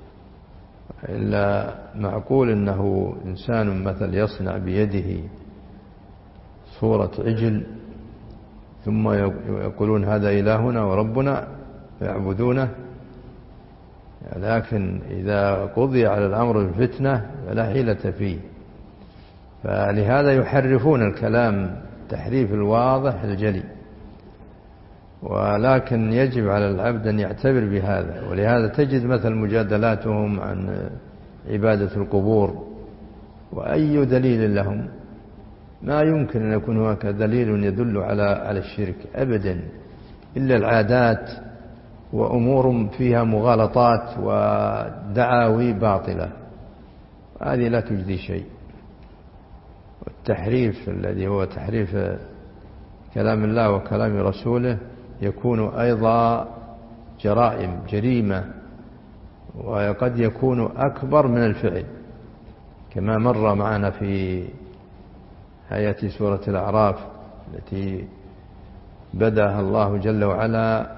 إلا معقول أنه إنسان مثل يصنع بيده صورة عجل ثم يقولون هذا إلهنا وربنا ويعبدونه، لكن إذا قضي على الأمر بالفتنة فلا حيلة فيه. فلهذا يحرفون الكلام تحريف الواضح الجلي، ولكن يجب على العبد أن يعتبر بهذا. ولهذا تجد مثل مجادلاتهم عن عبادة القبور، وأي دليل لهم؟ ما يمكن أن يكون هناك دليل يدل على على الشرك أبدا، إلا العادات وأمور فيها مغالطات ودعاوي باطلة، هذه لا تجدي شيء. والتحريف الذي هو تحريف كلام الله وكلام رسوله يكون أيضا جرائم جريمة، وقد يكون أكبر من الفعل، كما مر معنا في آية سورة الأعراف التي بدأها الله جل وعلا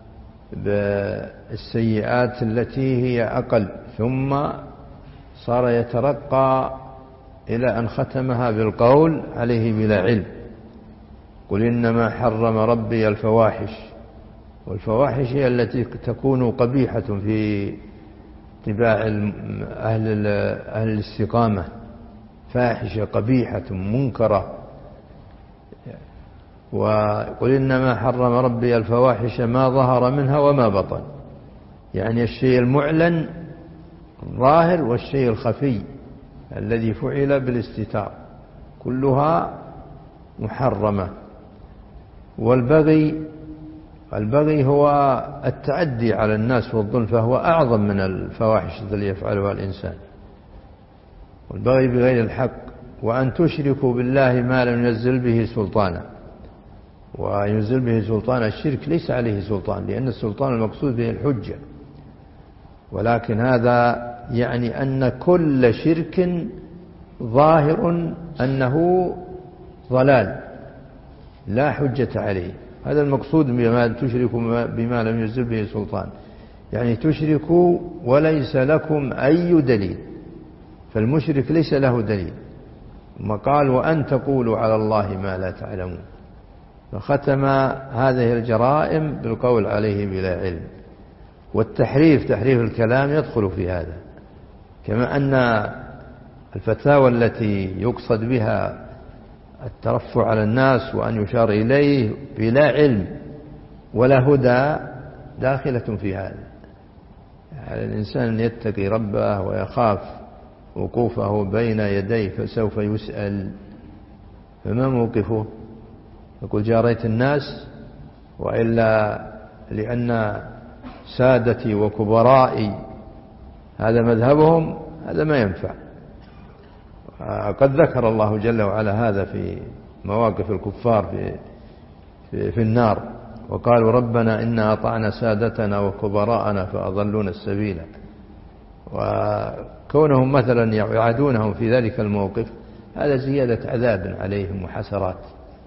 بالسيئات التي هي أقل، ثم صار يترقى إلى أن ختمها بالقول عليه بلا علم: قل إنما حرم ربي الفواحش. والفواحش هي التي تكون قبيحة في طباع أهل أهل الاستقامة، فاحشة قبيحة منكرة. وقل إنما حرم ربي الفواحش ما ظهر منها وما بطن، يعني الشيء المعلن الظاهر والشيء الخفي الذي فعل بالاستتار كلها محرمة. والبغي البغي هو التعدي على الناس والظلم، فهو أعظم من الفواحش التي يفعلها الإنسان. والبغي بغير الحق وأن تشركوا بالله ما لم ينزل به سلطانا. وينزل به سلطان الشرك ليس عليه سلطان، لأن السلطان المقصود به الحجة، ولكن هذا يعني أن كل شرك ظاهر أنه ضلال لا حجة عليه. هذا المقصود بما تشركوا بما لم ينزل به سلطان، يعني تشركوا وليس لكم أي دليل، فالمشرك ليس له دليل. ثم قال وأن تقولوا على الله ما لا تعلمون، فختم هذه الجرائم بالقول عليه بلا علم. والتحريف تحريف الكلام يدخل في هذا، كما أن الفتاوى التي يقصد بها الترفع على الناس وأن يشار إليه بلا علم ولا هدى داخلة في هذا. على الإنسان أن يتقي ربه ويخاف وقوفه بين يديه فسوف يسأل، فما موقفه؟ يقول جاريت الناس، وإلا لأن سادتي وكبرائي هذا مذهبهم، هذا ما ينفع. قد ذكر الله جل وعلا هذا في مواقف الكفار في, في, في النار، وقالوا ربنا إنا أطعنا سادتنا وكبراءنا فأضلونا السبيل. وكونهم مثلا يعادونهم في ذلك الموقف هذا زيادة عذاب عليهم وحسرات.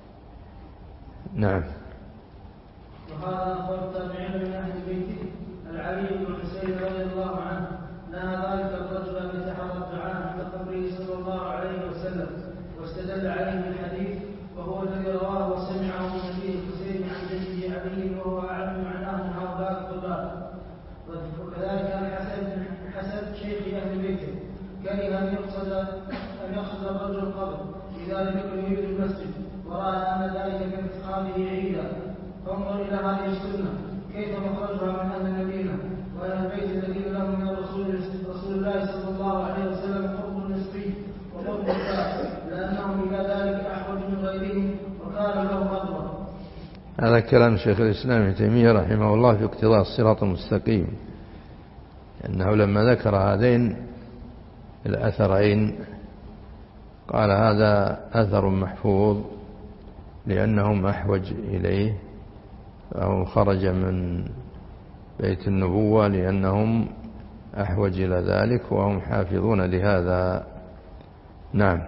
نعم. وهذا أخبر التابعين من أهل بيته العلي بن حسين رضي الله عنه نهى ذلك الرجل أن يتحرى الدعاء عند قبره صلى الله عليه وسلم، واستدل عليه بالحديث وهو الذي رواه وسمعه من أبيه الحسين عن جده علي وهو أعلم معناه من هؤلاء الطلاب. وكذلك الحسن حسن شيخ أهل بيته كره أن يقصد أن يقصد الرجل القبر إذا لم يكن يريد المسجد، ورأى أن ذلك من اتخاذه عيدا. فانظر إلى هذه السنة كيف مخرجها من أهل المدينة وأهل البيت الذين لهم من رسول رسول الله صلى الله عليه وسلم حب نسبي وحب الكافر، لأنهم إلى ذلك أحوج من غيرهم وكان له فضلا. هذا كلام شيخ الإسلام ابن تيمية رحمه الله في اقتضاء الصراط المستقيم، أنه لما ذكر هذين الأثرين قال هذا أثر محفوظ لأنهم أحوج إليه، فهو خرج من بيت النبوة لأنهم أحوج إلى ذلك وهم حافظون لهذا. نعم.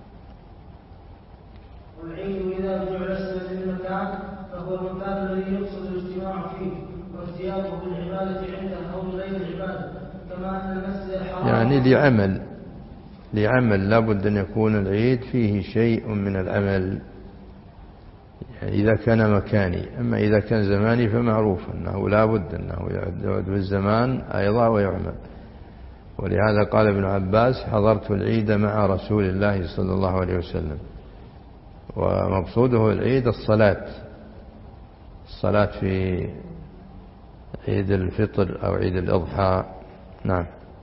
والعيد إذا جعل اسما للمكان فهو المكان الذي يقصد الاجتماع فيه وارتياضه بالعبادة عنده أو غير العبادة، كما أن المسجد الحرام يعني لعمل لعمل لابد أن يكون العيد فيه شيء من العمل، يعني إذا كان مكاني. أما إذا كان زماني فمعروف أنه لابد أنه يعد بالزمان أيضا ويعمل. ولهذا قال ابن عباس حضرت العيد مع رسول الله صلى الله عليه وسلم، ومقصوده العيد الصلاة الصلاة في عيد الفطر أو عيد الأضحى. نعم.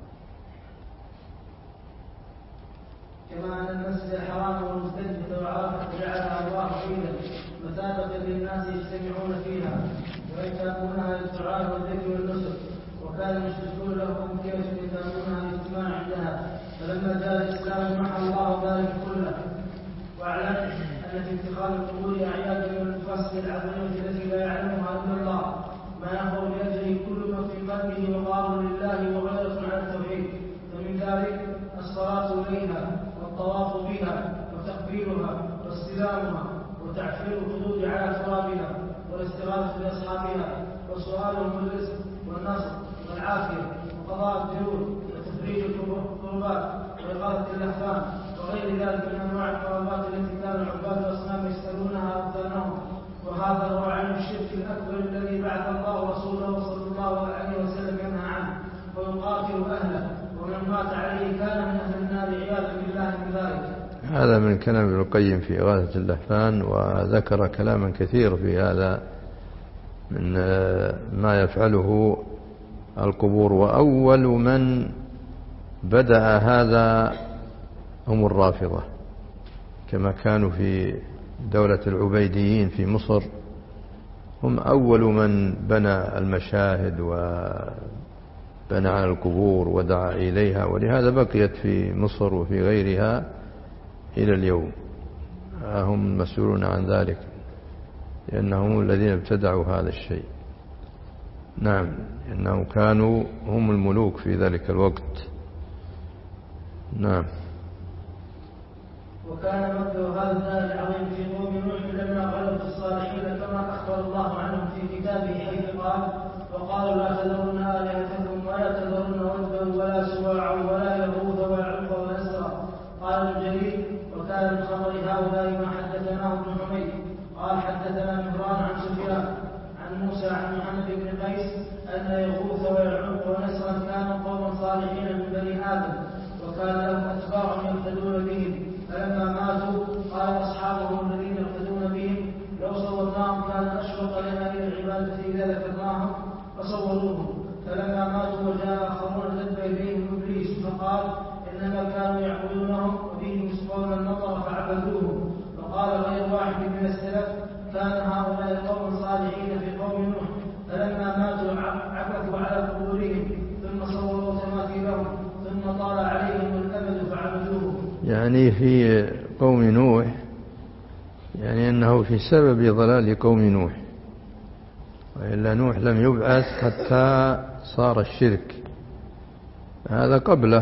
كما أن المسجد الحرام والمزدلفة وعرفة جعلها الله عيدا مثابة للناس يجتمعون فيها ويتابونها للدعاء والذكر والنصر، وكان المشركون لهم أمكنة يتابونها للاجتماع عندها، فلما جاء الإسلام محى الله ذلك كله. واعلم أن في اتخاذ القبور أعيادا من الفصل العظيمة التي لا يعلمها إلا الله ما يخرج لأجله كل ما في قلبه وقار لله وغيرة على التوحيد، فمن ذلك الصلاة إليها والطواف بها وتقبيلها واستلامها وتعفير الخدود على ترابها والاستغاثة بأصحابها وسؤالهم الرزق والنصر والعافية وقضاء الديون وتفريج الكربات وإغاثة الأحفاد وغير ذلك من أنواع القرابات التي كان عباد الأصنام يسألونها أوثانهم. وهذا هو عين الشرك الأكبر الذي بعث الله رسوله صلى الله عليه وسلم ينهى عنه ويقاتل أهله، ومن مات عليه كان من أهل النار عياذا بالله من ذلك. هذا من كلام ابن القيم في إغاثة اللهفان، وذكر كلاما كثير في هذا من ما يفعله القبور. وأول من بدأ هذا هم الرافضة، كما كانوا في دولة العبيديين في مصر، هم أول من بنى المشاهد وبنى على القبور ودعا إليها، ولهذا بقيت في مصر وفي غيرها إلى اليوم، هم المسؤولون عن ذلك لأنهم الذين ابتدعوا هذا الشيء. نعم، إنهم كانوا هم الملوك في ذلك الوقت. نعم. وكان مثل هذا العظيم في قوم نوح لما غلبوا الصالحين كما أخبر الله عنهم في كتابه حيث قال: وقالوا لا تذرن آلهتكم ولا تذرن ودا ولا سواعا ولا يغوث ويعوق ونسرا. قال ابن جرير: وكان من خبر هؤلاء ما حدثناه ابن حميد قال حدثنا مهران عن سفيان عن موسى عن محمد بن قيس أن يغوث ويعوق ونسرا كانوا قوما صالحين من بني آدم، وكان لهم أتباع يقتدون بهم، فلما ماتوا قال أصحابهم الذين يقتدون بهم: لو صورناهم كان أشفق لنا إلى العبادة إذا ذكرناهم فصوروهم. فلما ماتوا وجاء آخرون ذب إليهم إبليس فقال: إنما كانوا يعبدونهم وبهم يسقون المطر فعبدوهم. وقال غير واحد من السلف: كان هؤلاء قوم صالحين في قوم نوح، فلما ماتوا عكفوا على قبورهم ثم صوروا تماثيلهم ثم طال عليهم الأمد فعبدوهم. يعني في قوم نوح، يعني أنه في سبب ضلال قوم نوح، وإلا نوح لم يبعث حتى صار الشرك، هذا قبله.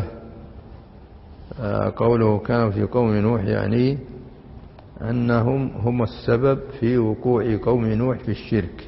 قوله كانوا في قوم نوح يعني أنهم هم السبب في وقوع قوم نوح في الشرك.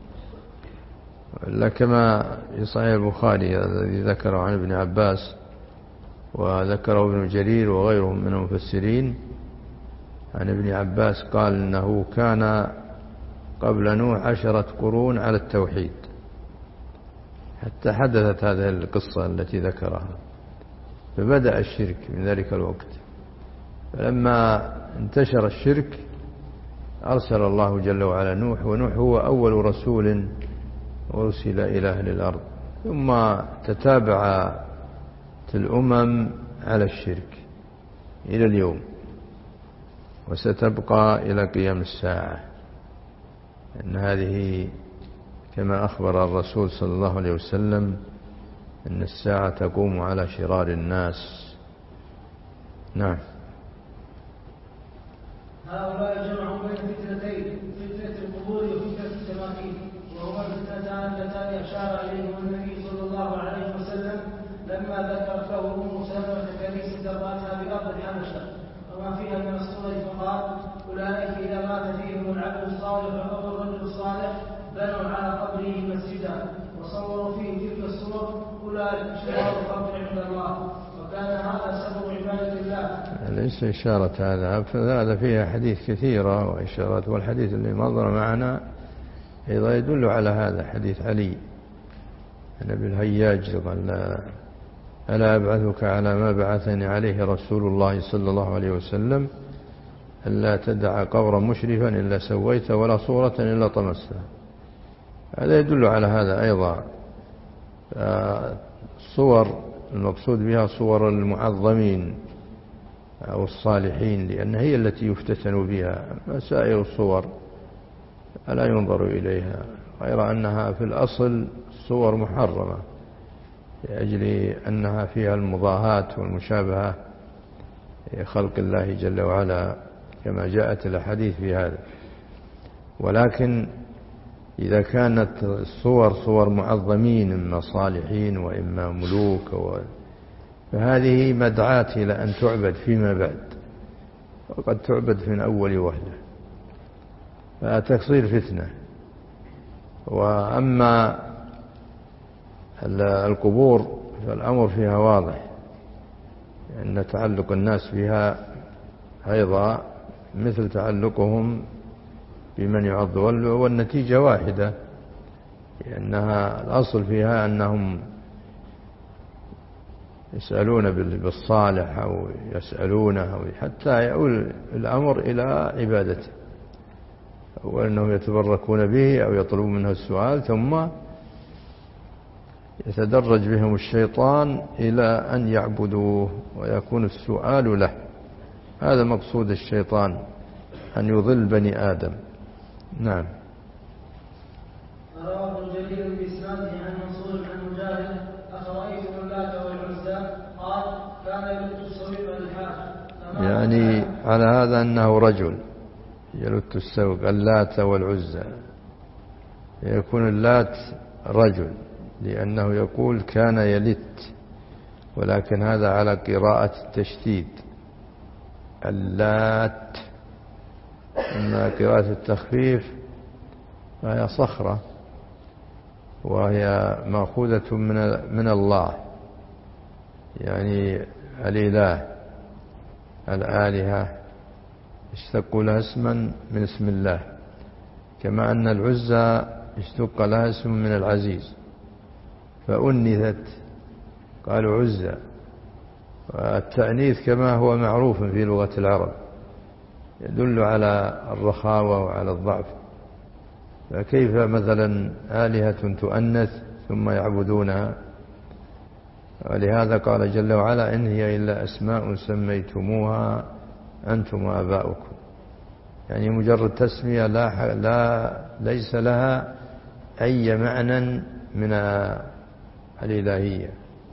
إلا كما في صحيح البخاري الذي ذكره عن ابن عباس وذكره ابن جرير وغيرهم من المفسرين عن ابن عباس قال إنه كان قبل نوح عشرة قرون على التوحيد حتى حدثت هذه القصة التي ذكرها، فبدأ الشرك من ذلك الوقت. فلما انتشر الشرك أرسل الله جل وعلا نوح، ونوح هو أول رسول أرسل إلى أهل الأرض، ثم تتابع الأمم على الشرك إلى اليوم، وستبقى إلى قيام الساعة. أن هذه كما أخبر الرسول صلى الله عليه وسلم أن الساعة تقوم على شرار الناس. نعم. هؤلاء جمعوا بين فتنتين: فتنة القبور وفتنة التماثيل، وهما الفتنتان اللتان أشار إليهما النبي صلى الله عليه وسلم لما ذكرت له أم سلمة كنيسة رأتها بأرض الحبشة وما فيها من الصور، فقال: أولئك إذا مات فيهم العبد الصالح أو الرجل الصالح بنوا على قبره مسجدا وصوروا فيه تلك الصور، أولئك شرار الخلق عند الله، وكان هذا سبب عبادة الله. ليس إشارة هذا، فهذا فيها حديث كثيرة وإشارات، والحديث اللي مضر معنا أيضا يدل على هذا، حديث علي عن أبي الهياج قال: ألا أبعثك على ما بعثني عليه رسول الله صلى الله عليه وسلم: ألا تدع قبرا مشرفا إلا سويت ولا صورة إلا طمستها. هذا يدل على هذا أيضا. الصور المقصود بها صور المعظمين أو الصالحين، لأن هي التي يفتتن بها، سائر الصور ألا ينظر إليها، غير أنها في الأصل صور محرمة لأجل أنها فيها المضاهاة والمشابهة خلق الله جل وعلا كما جاءت الأحاديث في هذا. ولكن إذا كانت الصور صور معظمين إما صالحين وإما ملوك، فهذه مدعاة إلى أن تعبد فيما بعد، وقد تعبد من أول وهلة، فتصير فتنة. وأما القبور فالأمر فيها واضح، أن تعلق الناس بها أيضا مثل تعلقهم بمن يعض، والنتيجة واحدة، لأنها الأصل فيها أنهم يسألون بالصالح أو يسألونه حتى يؤول الأمر إلى عبادته، أو أنهم يتبركون به أو يطلبون منه السؤال، ثم يتدرج بهم الشيطان إلى أن يعبدوه ويكون السؤال له. هذا مقصود الشيطان، أن يضل بني آدم. نعم. رواه ابن جرير بإسناده عن منصور عن مجاهد: أفرأيتم اللات والعزى؟ قال: كان يلت الصبيب للحاج، يعني على هذا أنه رجل يلت السوق، اللات والعزى، يكون اللات رجل لأنه يقول كان يلت، ولكن هذا على قراءة التشديد اللات. أما قراءة التخفيف فهي صخرة، وهي مأخوذة من من الله، يعني الإله، الآلهة اشتقوا لها اسما من اسم الله، كما أن العزى اشتق لها اسم من العزيز فأنثت قالوا عزى. والتأنيث كما هو معروف في لغة العرب يدل على الرخاوة وعلى الضعف، فكيف مثلا آلهة تؤنث ثم يعبدونها؟ ولهذا قال جل وعلا إن هي إلا أسماء سميتموها أنتم وآباؤكم، يعني مجرد تسمية لا, لا ليس لها أي معنى من الإلهية.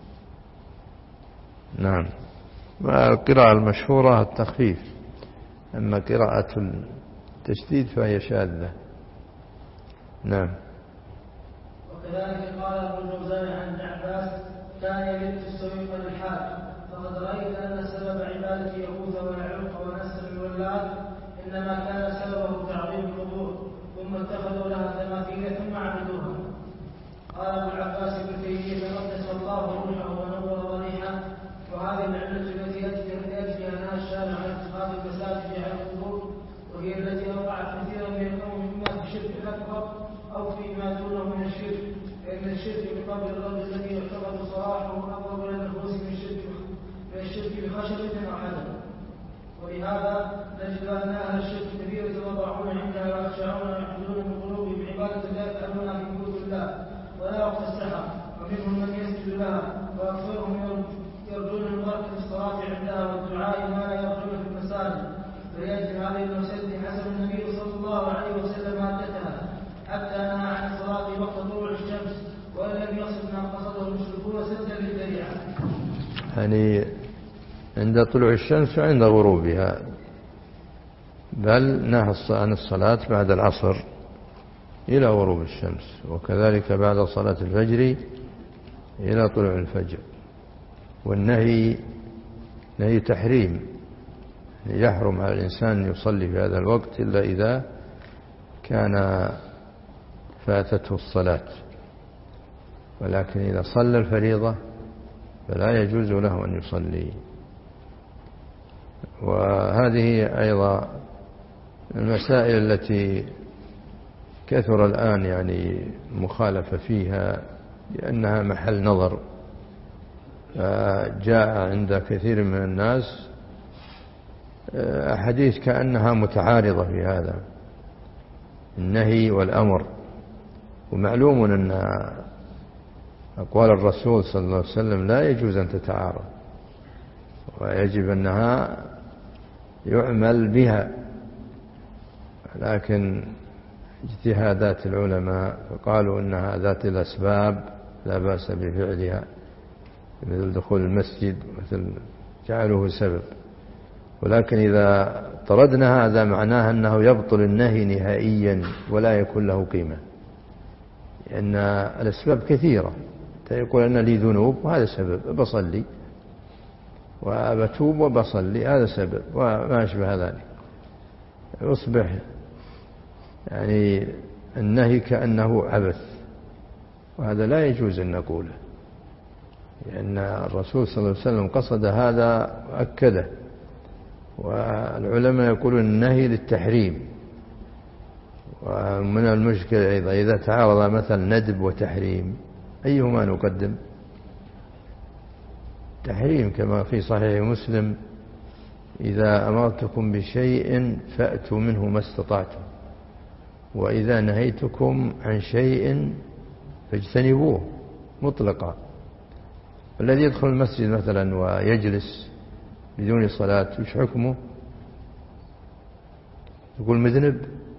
نعم. القراءة المشهورة التخفيف، أما قراءة التشديد فهي شاذة. نعم. وكذلك قال ابن الجوزاء عن ابن عباس كان يلت السويق للحاج، فقد رأيت أن سبب عبادة يغوث ويعوق ونسر واللات إنما كان سببه تعظيم القبور، ثم اتخذوا لها تماثيل ثم عبدوها. قال ابن عباس ابن تيمية قدس الله روحه ونور ضريحه، وهذه العلة التي لأجلها نهى الشارع عن اتخاذ المساجد على القبور، وهي التي وقعت كثيرا من القوم إما في الشرك الأكبر أو فيما دونه من الشرك، لأن الشرك بقبر الرجل الذي يعتبر صلاحه أقرب إلى النفوس من الشرك من الشرك بخشبة أو حجر. ولهذا نجد أن أهل الشرك كثير يتضرعون عندها ويخشعون ويحملون من قلوبهم بعبادة لا يفعلونها في بيوت الله ولا وقت السحر، ومنهم من يسجد لها، وأكثرهم يرجون البركة في الصلاة عندها والدعاء ما لا يرجون في المساجد. فيجب هذه المسجد حسب النبي صلى الله عليه وسلم مادتها حتى نهى عن الصلاة وقت طلوع الشمس، وإن لم يقصد ما قصده المشركون سدا للذريعة. يعني عند طلوع الشمس وعند غروبها، بل نهى عن الصلاة بعد العصر إلى غروب الشمس، وكذلك بعد صلاة الفجر إلى طلوع الفجر. والنهي نهي تحريم، يحرم على الإنسان يصلي في هذا الوقت إلا إذا كان فاتته الصلاة، ولكن إذا صلى الفريضة فلا يجوز له أن يصلي. وهذه أيضا المسائل التي كثر الآن يعني مخالفة فيها لأنها محل نظر، جاء عند كثير من الناس أحاديث كأنها متعارضة في هذا النهي والأمر. ومعلوم أن أقوال الرسول صلى الله عليه وسلم لا يجوز أن تتعارض، ويجب أنها يعمل بها، لكن اجتهادات العلماء فقالوا أنها ذات الأسباب لا بأس بفعلها، مثل دخول المسجد مثل جعله سبب. ولكن إذا طردنا هذا معناه أنه يبطل النهي نهائيا ولا يكون له قيمة، لأن الأسباب كثيرة. يقول أن لي ذنوب وهذا سبب، بصلي وبتوب وبصلي، هذا سبب، وما أشبه ذلك. يصبح يعني النهي كأنه عبث، وهذا لا يجوز أن نقوله، لأن الرسول صلى الله عليه وسلم قصد هذا وأكده. والعلماء يقولون النهي للتحريم. ومن المشكلة أيضا إذا تعارض مثلا ندب وتحريم أيهما نقدم؟ تحريم، كما في صحيح مسلم إذا أمرتكم بشيء فأتوا منه ما استطعتم، وإذا نهيتكم عن شيء فاجتنبوه مطلقا. الذي يدخل المسجد مثلا ويجلس بدون صلاة وش حكمه؟ يقول مذنب؟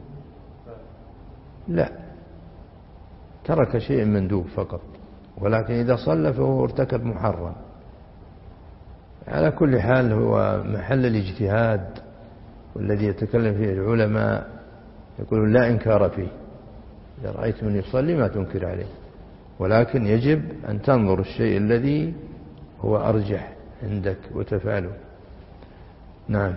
لا، ترك شيء مندوب فقط، ولكن إذا صلى فهو ارتكب محرم. على كل حال هو محل الاجتهاد، والذي يتكلم فيه العلماء يقولون لا إنكار فيه، إذا رأيت من يصلي ما تنكر عليه، ولكن يجب أن تنظر الشيء الذي هو أرجح عندك وتفعله. نعم.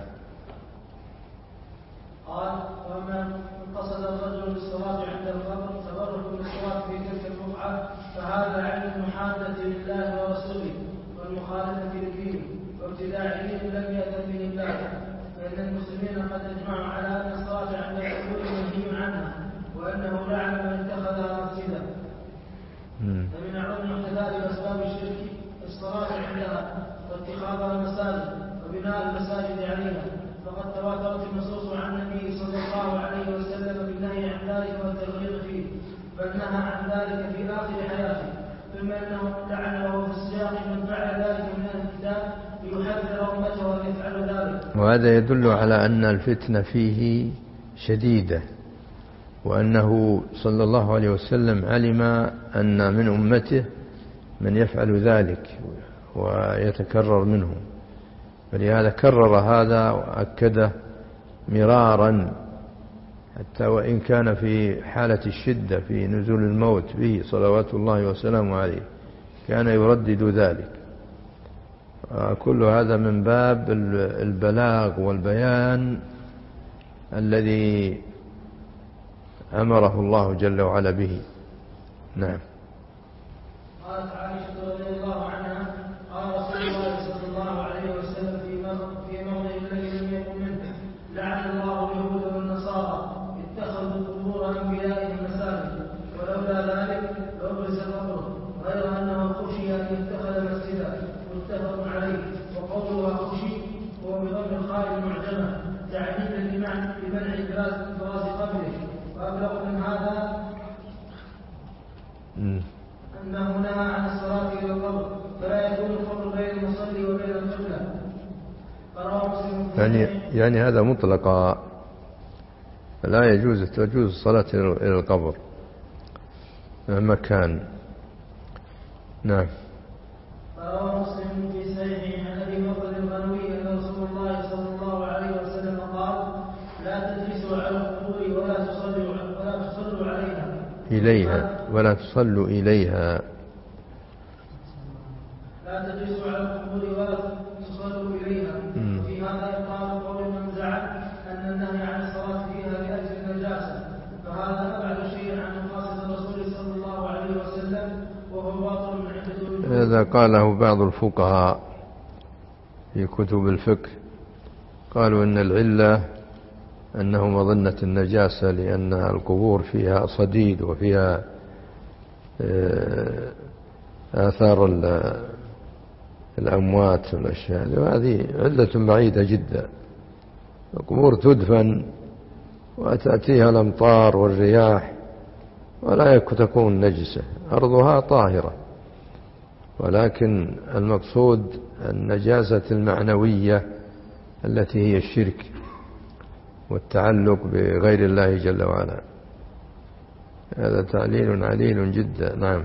قال: ومن قصد الرجل بالصلاة عند القبر تبرك بالصلاة في تلك البقعة فهذا علم المحادة لله ورسوله والمخالفة للدين وابتداع دين لم يأذن به الله، فإن المسلمين قد اجمعوا على أن الصلاة عند القبور منهي عنها، وأنه لعن من اتخذها مسجدا. فمن أعظم محدثات أسباب الشرك الصلاة عندها واتخاذها مساجد وبناء المساجد عليها، فقد تواترت النصوص عن النبي صلى الله عليه وسلم بالنهي عن ذلك والترغيب فيه، بل نهى عن ذلك في آخر حياته، ثم أنه لعنه في السياق من فعل ذلك من أهل الكتاب ليحذر أمته أن يفعلوا ذلك. وهذا يدل على أن الفتنة فيه شديدة، وأنه صلى الله عليه وسلم علم أن من أمته من يفعل ذلك ويتكرر منه، فلهذا كرر هذا وأكده مرارا، حتى وإن كان في حالة الشدة في نزول الموت به صلوات الله وسلامه عليه كان يردد ذلك. كل هذا من باب البلاغ والبيان الذي أمره الله جل وعلا به. نعم. قالت عائشة رضي الله عنها: قال رسول الله صلى الله عليه وسلم في موضع الذي لم يكن منه: لعن الله اليهود والنصارى اتخذوا قبور أنبيائهم مساجد، ولولا ذلك لبرز قبره، غير أنه خشي أن يتخذ مسجدا، متفق عليه. وقوله خشي هو بضم الخاء المعجمة تعليما لمنع إبراز قبره. وأبلغ من هذا أنه نهى عن الصلاة إلى القبر، فلا يكون القبر بين المصلي وبين القبلة. يعني يعني هذا مطلقا، لا يجوز تجوز الصلاة إلى القبر مهما كان. نعم. فروى مسلم في صحيحه عن ابي بكر الغنوي ان رسول الله صلى الله عليه وسلم قال: لا تجلسوا على القبور ولا تصلوا ولا تصلوا عليها إليها ولا تصلوا إليها. لا تجلسوا على القبور ولا تصلوا إليها. وفي هذا إقرار قول من زعم أن النهي عن الصلاة فيها لأجل النجاسة، فهذا أبعد شيء عن مقاصد الرسول صلى الله عليه وسلم، وهو باطل من عدة وجوه. هذا قاله بعض الفقهاء في كتب الفقه، قالوا إن العلة أنه مظنة النجاسة، لأن القبور فيها صديد وفيها آثار الأموات والأشياء، وهذه علة بعيدة جدا. القبور تدفن وتأتيها الأمطار والرياح ولا تكون نجسة، أرضها طاهرة، ولكن المقصود النجاسة المعنوية التي هي الشرك والتعلق بغير الله جل وعلا. هذا تعليل عليل جدا. نعم.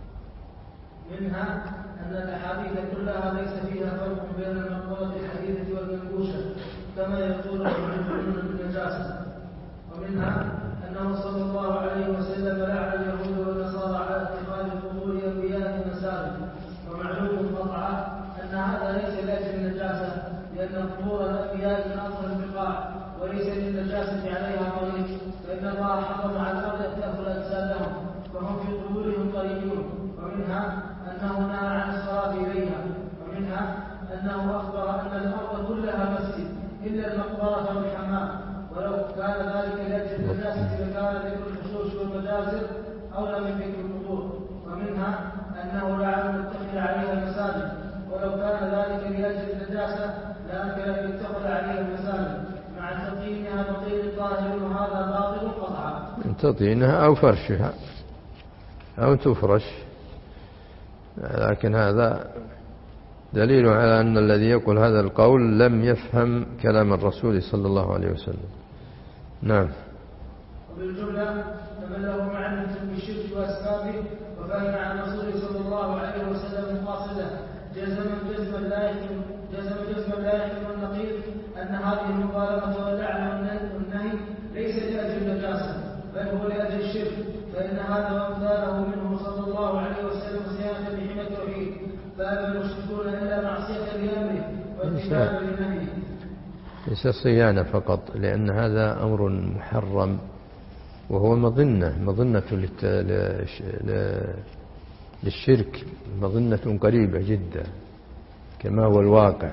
منها أن الأحاديث كلها ليس فيها فرق بين المقبرة الحديثة والمنقوشة كما يقول المعلمون بالنجاسة. ومنها أنه صلى الله عليه وسلم لعن اليهود والنصارى على اتخاذ القبور أنبيائهم مساجد، ومعلوم قطعا أن هذا ليس لأجل النجاسة، لأن قبور الأنبياء من أطهر البقاع وليس للنجاسة عليها طريق، فإن الله حرم على الأرض أن تأكل أجسادهم فهم في قبورهم طريقون. ومنها أنه نهى عن الصلاة إليها. ومنها أنه أخبر أن الأرض كلها مسجد إلا المقبرة والحمام، ولو كان ذلك لأجل النجاسة لكان ذكر الحشوش والمجازر أولى من ذكر القبور. ومنها أنه لعن أن يتخذ عليها المساجد، ولو كان ذلك لأجل النجاسة لأمكن أن يتخذ عليها المساجد مع تطينها بطين طاهر، وهذا باطل قطعا. تطينها أو فرشها أو تفرش، لكن هذا دليل على أن الذي يقول هذا القول لم يفهم كلام الرسول صلى الله عليه وسلم. نعم. وبالجملة فمن له معرفة بالشرك وأسبابه وفهم عن الرسول صلى الله عليه وسلم قاصده جزما جزما لا يكتم يحكم النقيض أن هذه المبالغة واللعنة والنهي ليس لأجل النجاسة بل هو لأجل الشرك، فإن هذا وأمثاله منه صلى الله عليه وسلم صيانة بحمى التوحيد، فأبى المشركون إلا معصية بأمره واتباعا لنهيه. ليس صيانة فقط، لأن هذا أمر محرم وهو مظنة مظنة للشرك، مظنة قريبة جدا كما هو الواقع.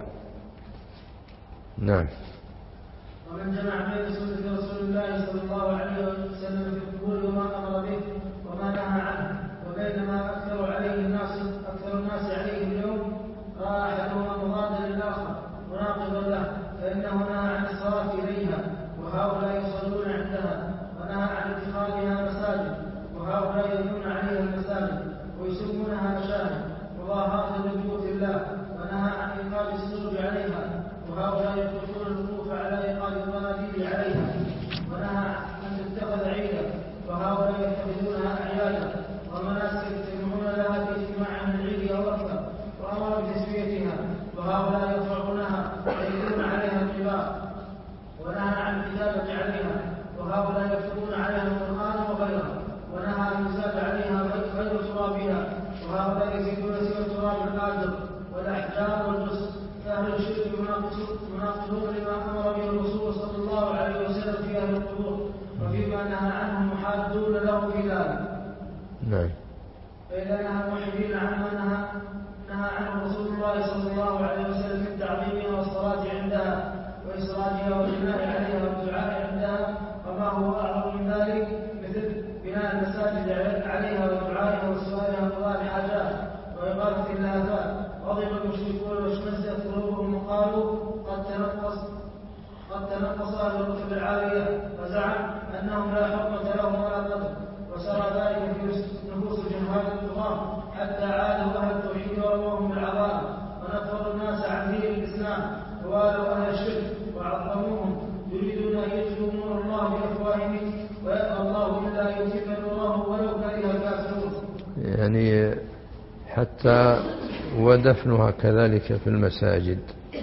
نعم. ومن جمع بين سنة رسول الله صلى الله عليه وسلم في القبور وما أمر به وما نهى عنه وبين ما أكثر عليه الناس أكثر الناس عليه اليوم رأى أحدهما مضادا للآخر مناقضا له، فإنه نهى عن الصلاة إليها وهؤلاء يصلون عندها، ونهى عن اتخاذها مساجد وهؤلاء يبنون عليها المساجد ويسمونها مشاهد مضاهاة لبيوت الله، ونهى عن إيقاد السرج عليها وهؤلاء يتركون الوقوف على إيقاد المناديل عليها، ونهى أن تتخذ عيدا وهؤلاء يتخذونها أعيادا ومناسك يجتمعون لها باجتماع عن العيد أو أكثر، وأمر بتسويتها وهؤلاء يرفعونها ويجدون عليها القبار، ونهى عن الكتابة عليها وهؤلاء يكتبون عليها القرآن وغيره، ونهى أن يزاد عليها غير ترابها وهؤلاء يزيدون سوى التراب القادر والأحجار والجص، فأهل الشرك مناقضون لما أمر به الرسول صلى الله عليه وسلم في أهل القبور، وفيما نهى عنهم محادون له في ذلك. نعم. فإذا نهى الموحدين عما نهى نهى عنه رسول الله صلى الله عليه وسلم من تعظيمها والصلاة عندها وإسراجها والبناء عليها والدعاء عندها، وما هو أعظم من ذلك مثل بناء المساجد عليها ودعائها وسؤالها قضاء الحاجات وإغاثة الآفات، غضب المشركون واشمئزت قلوبهم وقالوا قد تنقص قد تنقص أهل الرتب العالية، وزعم أنهم لا حرمة لهم ولا قدر، وسرى ذلك في نفوس جهال الطغاة حتى عادوا أهل التوحيد ورموهم بالعذاب ونفروا الناس عن دين الإسلام ووالوا أهل الشرك وعظموهم، يريدون أن يطفئوا نور الله بأفواههم ويأبى الله إلا يتم نوره ولو كره الكافرون. يعني حتى ودفنها كذلك في المساجد،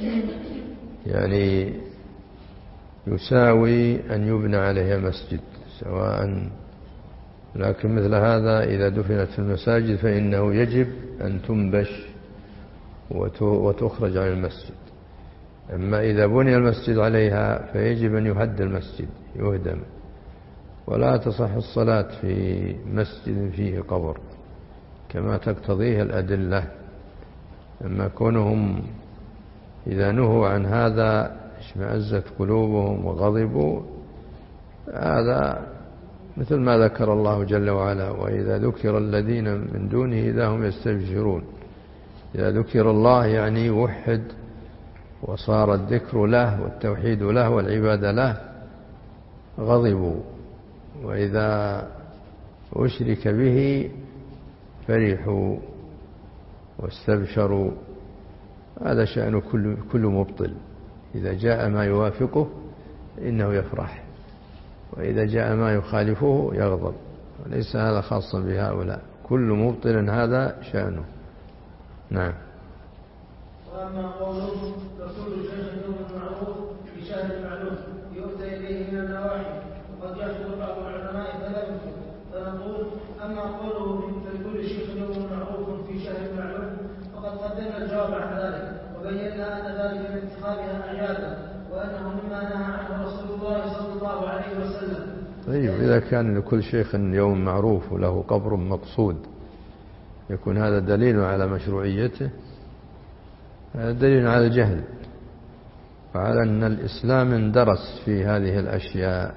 يعني يساوي أن يبنى عليها مسجد سواء، لكن مثل هذا إذا دفنت في المساجد فإنه يجب أن تنبش وتخرج عن المسجد. أما إذا بني المسجد عليها فيجب أن يهد المسجد يهدم، ولا تصح الصلاة في مسجد فيه قبر كما تقتضيه الأدلة. أما كونهم إذا نهوا عن هذا اشمأزت قلوبهم وغضبوا، هذا مثل ما ذكر الله جل وعلا: وإذا ذكر الذين من دونه إذا هم يستبشرون. إذا ذكر الله يعني وحد وصار الذكر له والتوحيد له والعبادة له غضبوا، وإذا أشرك به فرحوا واستبشروا. هذا شأن كل, كل مبطل، إذا جاء ما يوافقه إنه يفرح، وإذا جاء ما يخالفه يغضب، وليس هذا خاصا بهؤلاء، كل مبطل هذا شأنه. نعم. وأما قوله رسول شيخ يوم المعروف في شهر المعلوم يؤتى إليه من النواحي، وقد يحضر بعض العلماء فلا يمكن، فنقول أما قوله فلكل شيخ يوم معروف في شهر المعلوم فقد قدمنا الجواب عن ذلك، وبينا أن ذلك من اتخاذها أعيادا، وأنه مما نهى عنه رسول الله صلى الله عليه وسلم. طيب، إذا كان لكل شيخ يوم معروف وله قبر مقصود يكون هذا دليل على مشروعيته، هذا دليل على الجهل وعلى أن الإسلام اندرس في هذه الأشياء،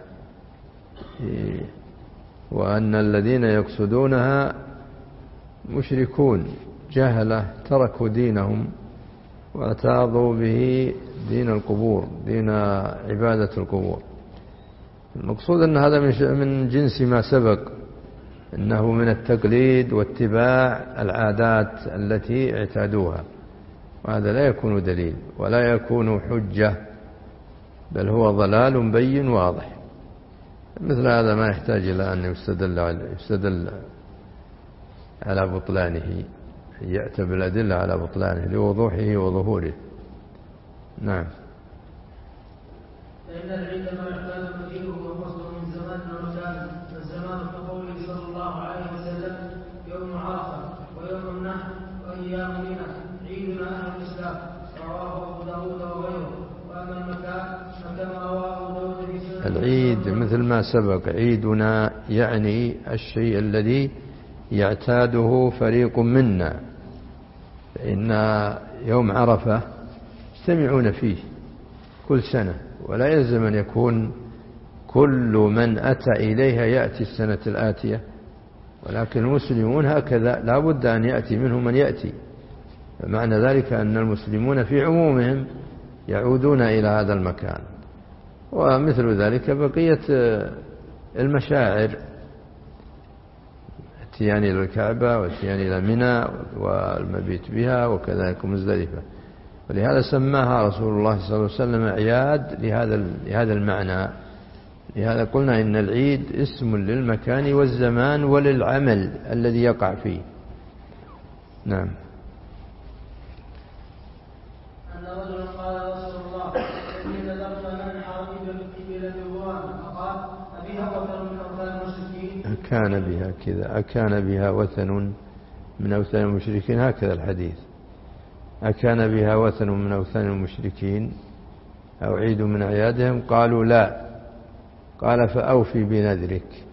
وأن الذين يقصدونها مشركون جهلة تركوا دينهم وأتاضوا به دين القبور، دين عبادة القبور. المقصود أن هذا من جنس ما سبق، إنه من التقليد واتباع العادات التي اعتادوها، وهذا لا يكون دليل ولا يكون حجة، بل هو ضلال بين واضح. مثل هذا ما يحتاج إلى أن يستدل على, يستدل على بطلانه، يأتي بالأدلة على بطلانه لوضوحه وظهوره. نعم. فإن العيد ما يحتاج مجيئه وفصله من زمان ومكان، فالزمان كقوله صلى الله عليه وسلم يوم عرفة ويوم النحر وأيام منى عيدنا أهل الإسلام، رواه أبو داود وغيره. وأما المكان فكما رواه أبو داود في سنة العيد مثل ما سبق، عيدنا يعني الشيء الذي يعتاده فريق منا، فإن يوم عرفة يجتمعون فيه كل سنة، ولا يلزم أن يكون كل من أتى إليها يأتي السنة الآتية، ولكن المسلمون هكذا لا بد أن يأتي منهم من يأتي، فمعنى ذلك أن المسلمون في عمومهم يعودون إلى هذا المكان. ومثل ذلك بقية المشاعر، اتيان إلى الكعبة واتيان إلى منى والمبيت بها وكذلك مزدلفة، ولهذا سماها رسول الله صلى الله عليه وسلم عياد لهذا لهذا المعنى. لهذا قلنا إن العيد اسم للمكان والزمان وللعمل الذي يقع فيه. نعم. أن رجلا قال يا رسول الله إني نذرت أن أنحر إبل بوان، فقال أبيها وثن من أوثان المشركين؟ أكان بها كذا، أكان بها وثن من أوثان المشركين، هكذا الحديث. أكان بها وثن من أوثان المشركين أو عيد من أعيادهم؟ قالوا لا. قال فأوفي بنذرك.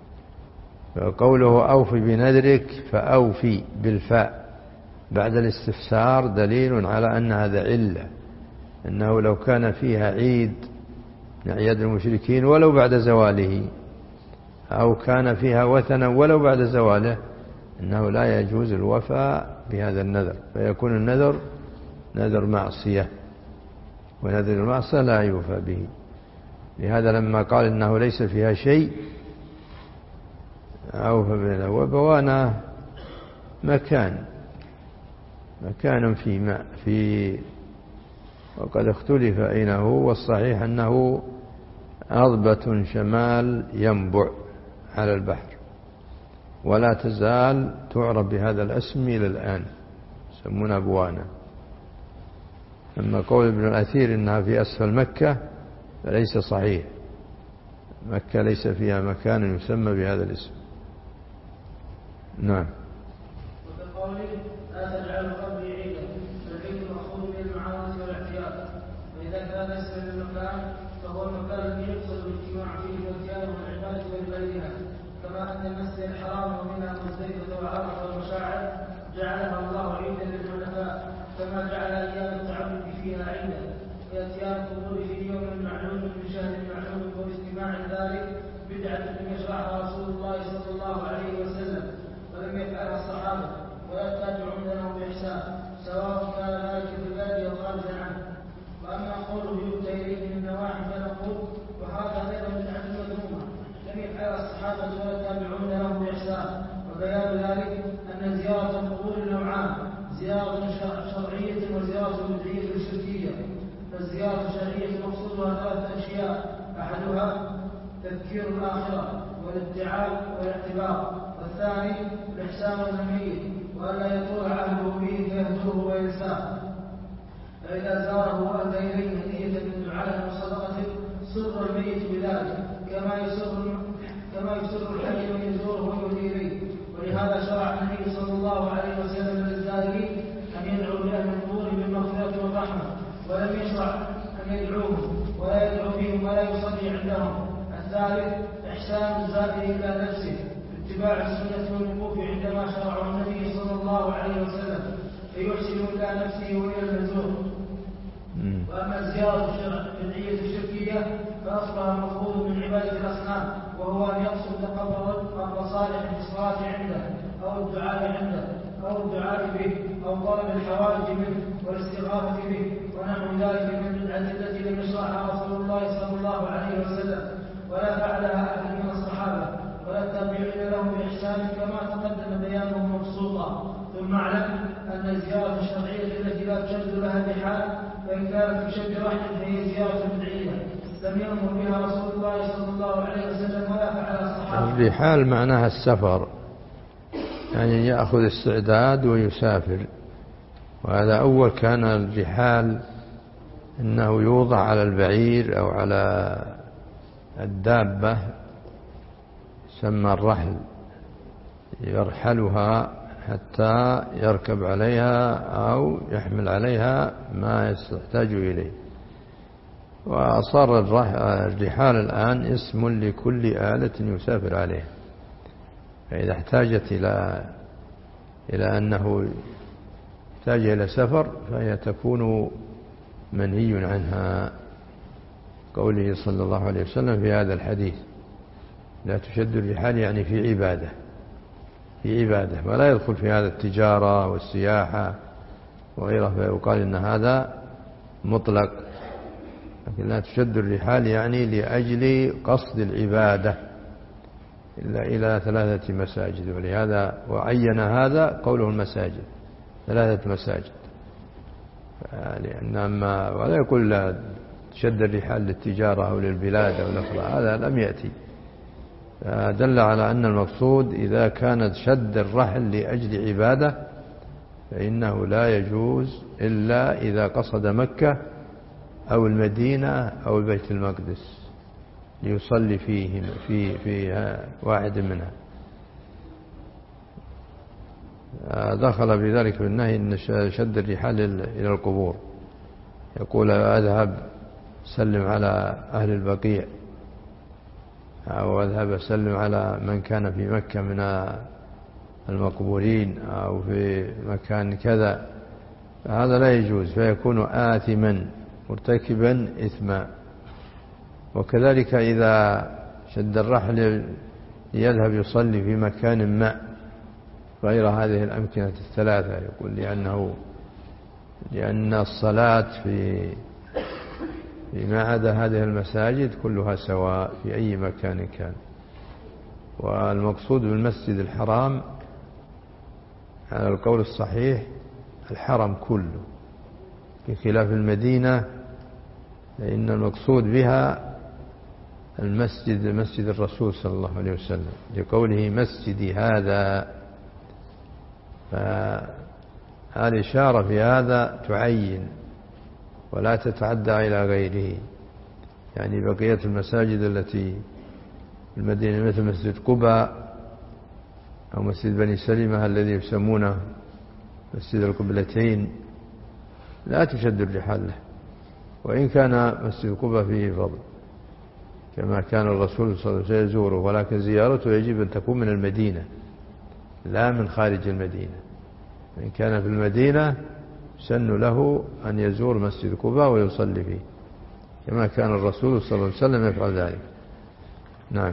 فقوله أوفي بنذرك فأوفي بالفاء بعد الاستفسار دليل على أن هذا علة، أنه لو كان فيها عيد من أعياد المشركين ولو بعد زواله، أو كان فيها وثنا ولو بعد زواله، أنه لا يجوز الوفاء بهذا النذر، فيكون النذر نذر معصية، ونذر المعصية لا يوفى به. لهذا لما قال إنه ليس فيها شيء أوفى بنا. وبوانا مكان مكان في ماء في وقد اختلف أين هو، والصحيح أنه أضبة شمال ينبع على البحر، ولا تزال تعرف بهذا الاسم إلى الآن، يسمونها بوانا. أما قول ابن الأثير إنها في أسفل مكة فليس صحيح، مكة ليس فيها مكان يسمى بهذا الاسم. نعم. وفي قوله لا تجعل قبري عيدا، فالعيد مأخوذ من المعاونة والاعتياد، فإذا كان اسم المكان فهو المكان الذي يقصد الاجتماع فيه والزيارة والعبادة وغيرها، كما أن المسجد الحرام ومنها مزدلفة وعرفة والمشاعر جعلها الله عيدا للحنفاء، كما جعل أيام التعبد فيها عيدا، ويأتيان القبور في يوم معلوم من شهر معلوم، والاجتماع ذلك بدعة لم يشرعها رسول الله صلى الله عليه وسلم ولم يفعلها الصحابة ولا التابعون لهم بإحسان، سواء كان ذلك في البلد أو خارجا عنه. وأما قوله يؤتى إليه من نواحي فنقول وهذا أيضا بدعة مذمومة لم يفعلها الصحابة ولا التابعون لهم بإحسان. وبيان ذلك أن زيارة القبور نوعان، زيارة شرعية وزيارة بدعية شركية. فالزيارة الشرعية مقصودها ثلاثة أشياء، أحدها تذكير الآخرة والادعاء والاعتبار، والثاني الإحسان والميت وألا يطول عهده به فيهجره وينساه. فإذا زاره وأتى إليه هدية من دعاء وصدقة سر الميت بذلك، كما يسر كما يسر الحي من يزوره ويهدي إليه. ولهذا شرع النبي صلى الله عليه وسلم للزائرين أن يدعوا لأهل القبور بالمغفرة والرحمة، ولم يشرع أن يدعوهم ولا يدعو بهم ولا يصلي عندهم. الثالث إحسان الزائر إلى نفسه اتباع السنة والوقوف عندما شرعه النبي صلى الله عليه وسلم، فيحسن إلى نفسه وإلى المزور. وأما الزيارة البدعية الشركية فأصلها مفروض من عبادة الأصنام، وهو أن يقصد قبر المصالح في الصلاة عنده أو الدعاء عنده أو الدعاء به أو طلب الحوائج منه والاستغاثة به ونحو ذلك من البدعة التي لم يشرعها رسول الله صلى الله عليه وسلم ولا فعلها أحد من الصحابة ولا التابعين لهم بإحسان، كما تقدم بيانه مبسوطا. ثم اعلم أن الزيارة الشرعية التي لا تشد لها بحال، فإن كانت بشد رحل فهي زيارة بدعية لم يأمر بها رسول الله صلى الله عليه وسلم ولا فعلها الصحابة. الرحال معناها السفر، يعني يأخذ استعداد ويسافر، وهذا أول كان الرحال أنه يوضع على البعير أو على الدابة يسمى الرحل، يرحلها حتى يركب عليها أو يحمل عليها ما يحتاج إليه. وصار الرحال الآن اسم لكل آلة يسافر عليها، فإذا احتاجت إلى إلى أنه يحتاج إلى سفر فهي تكون منهي عنها، قوله صلى الله عليه وسلم في هذا الحديث: لا تشد الرحال، يعني في عبادة في عبادة ولا يدخل في هذا التجارة والسياحة وغيره، فيقال إن هذا مطلق. لكن لا تشد الرحال يعني لأجل قصد العبادة إلا إلى ثلاثة مساجد، ولهذا وعين هذا قوله المساجد، ثلاثة مساجد. لأن أما ولا يقول لا تشد الرحال للتجارة أو للبلاد أو الأخرى، هذا لم يأتي. دل على أن المقصود إذا كانت شد الرحل لأجل عبادة فإنه لا يجوز إلا إذا قصد مكة أو المدينة أو البيت المقدس ليصلي فيه في في واحد منها. دخل بذلك بالنهي أن شد الرحال إلى القبور، يقول أذهب سلم على أهل البقيع أو أذهب أسلم على من كان في مكة من المقبورين أو في مكان كذا، هذا لا يجوز، فيكون آثما مرتكبا إثما. وكذلك إذا شد الرحل يذهب يصلي في مكان ما غير هذه الأمكنة الثلاثة، يقول لأنه لأن الصلاة في فيما عدا هذه المساجد كلها سواء في أي مكان كان. والمقصود بالمسجد الحرام على القول الصحيح الحرم كله، بخلاف المدينة فإن المقصود بها المسجد مسجد الرسول صلى الله عليه وسلم لقوله مسجدي هذا. فالإشارة في هذا تعين ولا تتعدى إلى غيره، يعني بقية المساجد التي في المدينة مثل مسجد قباء أو مسجد بني سلمة الذي يسمونه مسجد القبلتين لا تشد الرحال له، وإن كان مسجد قباء فيه فضل كما كان الرسول صلى الله عليه وسلم يزوره، ولكن زيارته يجب أن تكون من المدينة لا من خارج المدينة. إن كان في المدينة سن له أن يزور مسجد قباء ويصلي فيه كما كان الرسول صلى الله عليه وسلم يفعل ذلك. نعم.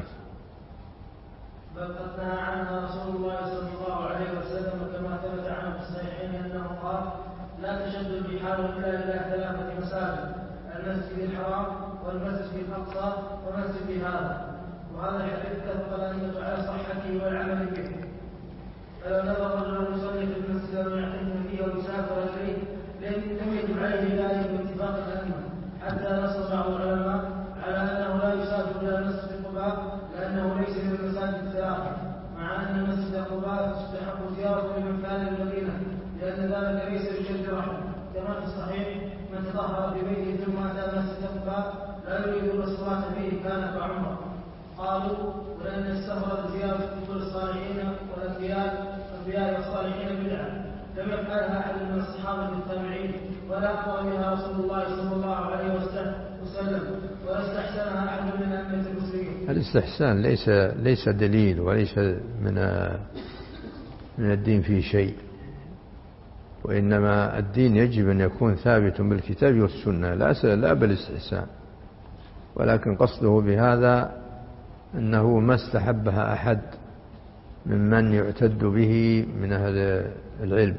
بل قد نهى عنها رسول الله صلى الله عليه وسلم كما ثبت عنه في الصحيحين أنه قال: لا تشد الرحال إلا إلى ثلاثة مساجد: المسجد الحرام والمسجد الأقصى ومسجد هذا. وهذا الحديث اتفق الأئمة على صحته والعمل به. فلو نظر الرجل يصلي في المسجد ويعتمد فيه ويسافر إليه لم يجب عليه ذلك باتفاق الأئمة، حتى نص بعض العلماء على أنه لا يسافر إلى المسجد قباء لأنه ليس من المساجد الثلاثة، مع أن مسجد قباء تستحق زيارة لمن كان المدينة لأن ذلك ليس بشد رحمه، كما في الصحيح: من تطهر في بيته ثم أتى مسجد قباء لا يريد الصلاة فيه كان كعمره. قالوا: ولأن السفر بزيارة قبور الصالحين والأنبياء الأنبياء والصالحين بدعة لم يفعلها أحد من الصحابة التابعين، ولا أمر بها رسول الله صلى الله عليه وسلم، ولا استحسنها أحد من أئمة المسلمين. الاستحسان ليس ليس دليل وليس من من الدين فيه شيء، وإنما الدين يجب أن يكون ثابت بالكتاب والسنة، لا لا بالاستحسان. ولكن قصده بهذا أنه ما استحبها أحد ممن يعتد به من أهل العلم.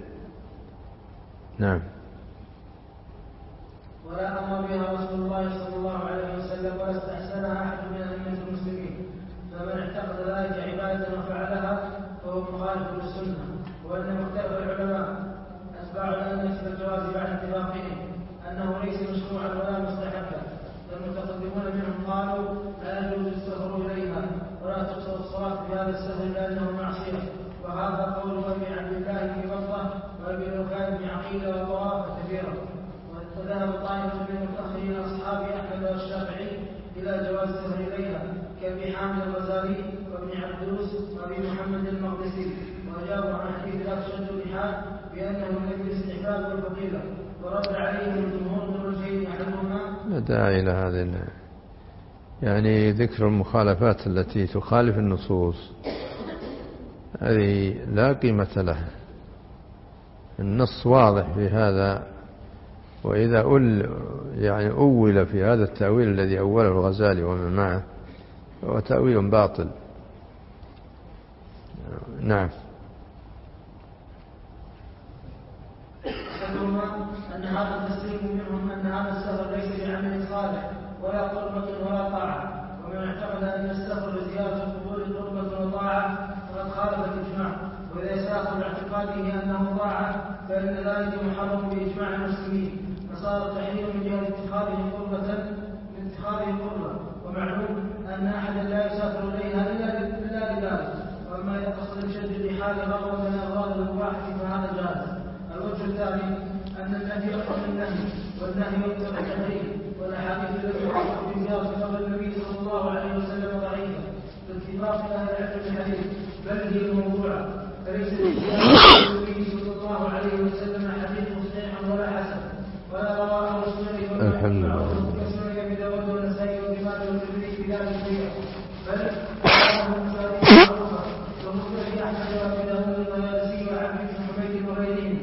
نعم. ولا أمر بها رسول الله صلى الله عليه وسلم ولا استحسنها أحد من أئمة المسلمين، فمن اعتقد ذلك عبادة وفعلها فهو مخالف للسنة. وأن مختلف العلماء أتباع الأئمة في الجواز بعد اتفاقهم أنه ليس مشروعا ولا مستحبا، فالمتقدمون منهم قالوا: لا يجوز السفر إليها ولا تقصر الصلاة بهذا السفر لأنه معصية. وهذا قول أبي عبد الله بن بطة وأبي ركاب بن عقيل وطوائف كثيرة. وذهب طائفة من متأخرين أصحاب أحمد والشافعي إلى جواز السفر إليها كأبي حامد الغزالي وابن عبدوس وأبي محمد المقدسي، وأجابوا عن حديث لا تشد الرحال بأنه من أجل الاستحباب والفضيلة، ورد عليهم الجمهور بالوجهين أحدهما. لا داعي إلى هذا، يعني ذكر المخالفات التي تخالف النصوص هذه لا قيمة لها. النص واضح في هذا، وإذا أول يعني أول في هذا التأويل الذي أوله الغزالي ومن معه هو تأويل باطل. نعم. أن هذا التسليم منهم أن هذا السفر ليس بعمل صالح ولا قربة ولا طاعة، ومن اعتقد أن السفر لزيارة القبور قربة وطاعة فقد خالف الإجماع، وإذا ساق باعتقاده أنه طاعة فإن ذلك محرم بإجماع المسلمين، فصار التحريم من جهة اتخاذه قربة من اتخاذه قربة، ومعلوم أن أحدا لا يسافر إليها إلا لذلك. وأما إذا قصد الشد الرحال رغبة من أغراض المباحة فهذا جائز. الوجه الثاني أن النهي يقتضي النهي، والنهي يقتضي التحريم، والأحاديث التي وردت في زيارة قبر النبي صلى الله عليه وسلم ضعيفة باتفاق أهل العلم الحديث، بل هي موضوعة، فليس لزيارة النبي صلى الله عليه وسلم حديث صحيح ولا حسن، ولا رواه السنن والمعروف كسنن أبي داود والنسائي وابن ماجه والترمذي في ذلك الشيء، بل رواه النسائي معروفا ومسند أحمد وأبي داود والنسائي وعبد بن حميد وغيرهم،